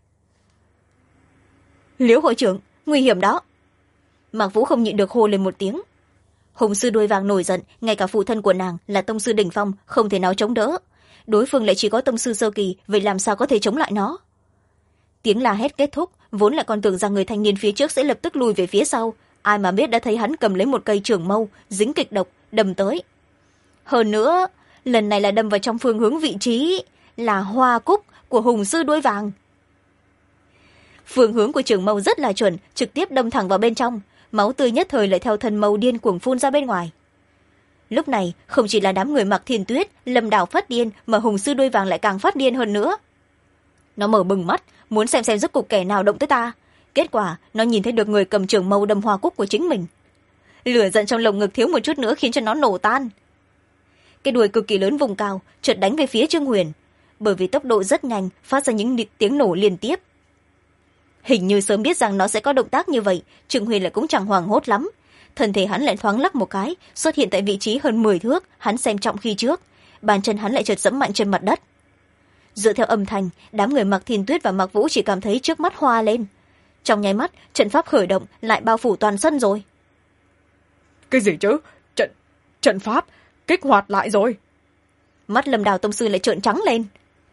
Liễu hội trưởng, nguy hiểm đó. Mạc Vũ không nhịn được hô lên một tiếng. Hùng sư đuôi vàng nổi giận, ngay cả phụ thân của nàng là tông sư đỉnh phong không thể nào chống đỡ. Đối phương lại chỉ có tông sư sơ kỳ, vậy làm sao có thể chống lại nó? Tiếng la hét kết thúc, vốn lại còn tưởng rằng người thanh niên phía trước sẽ lập tức lùi về phía sau, ai mà biết đã thấy hắn cầm lấy một cây trường mâu dính kịch độc đâm tới. Hơn nữa lần này là đâm vào trong phương hướng vị trí là hoa cúc của hùng sư đuôi vàng. Phương hướng của trường mâu rất là chuẩn, trực tiếp đâm thẳng vào bên trong, máu tươi nhất thời lại theo thân mâu điên cuồng phun ra bên ngoài. Lúc này không chỉ là đám người Mạc Thiên Tuyết, Lâm Đào phát điên, mà hùng sư đuôi vàng lại càng phát điên hơn nữa. Nó mở bừng mắt muốn xem rốt cuộc kẻ nào động tới ta, kết quả nó nhìn thấy được người cầm trường mâu đâm hoa cúc của chính mình. Lửa giận trong lồng ngực thiếu một chút nữa khiến cho nó nổ tan. Cái đuôi cực kỳ lớn vùng cao chợt đánh về phía Trương Huyền, bởi vì tốc độ rất nhanh, phát ra những tiếng nổ liên tiếp. Hình như sớm biết rằng nó sẽ có động tác như vậy, Trương Huyền lại cũng chẳng hoảng hốt lắm. Thân thể hắn lại thoáng lắc một cái, xuất hiện tại vị trí hơn 10 thước hắn xem trọng khi trước, bàn chân hắn lại chợt giẫm mạnh trên mặt đất. Dựa theo âm thanh, đám người Mạc Thiên Tuyết và Mạc Vũ chỉ cảm thấy trước mắt hoa lên. Trong nháy mắt trận pháp khởi động, lại bao phủ toàn sân rồi. Cái gì chứ? Trận pháp kích hoạt lại rồi. Mắt Lâm Đào tông sư lại trợn trắng lên.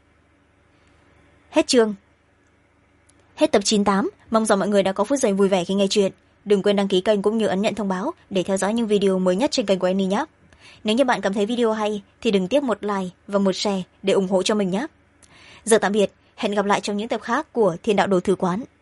Hết chương. Hết tập 98, mong rằng mọi người đã có phút giây vui vẻ khi nghe chuyện. Đừng quên đăng ký kênh cũng như ấn nhận thông báo để theo dõi những video mới nhất trên kênh của Annie nhé. Nếu như bạn cảm thấy video hay thì đừng tiếc một like và một share để ủng hộ cho mình nhé. Giờ tạm biệt, hẹn gặp lại trong những tập khác của Thiên Đạo Đồ Thư Quán.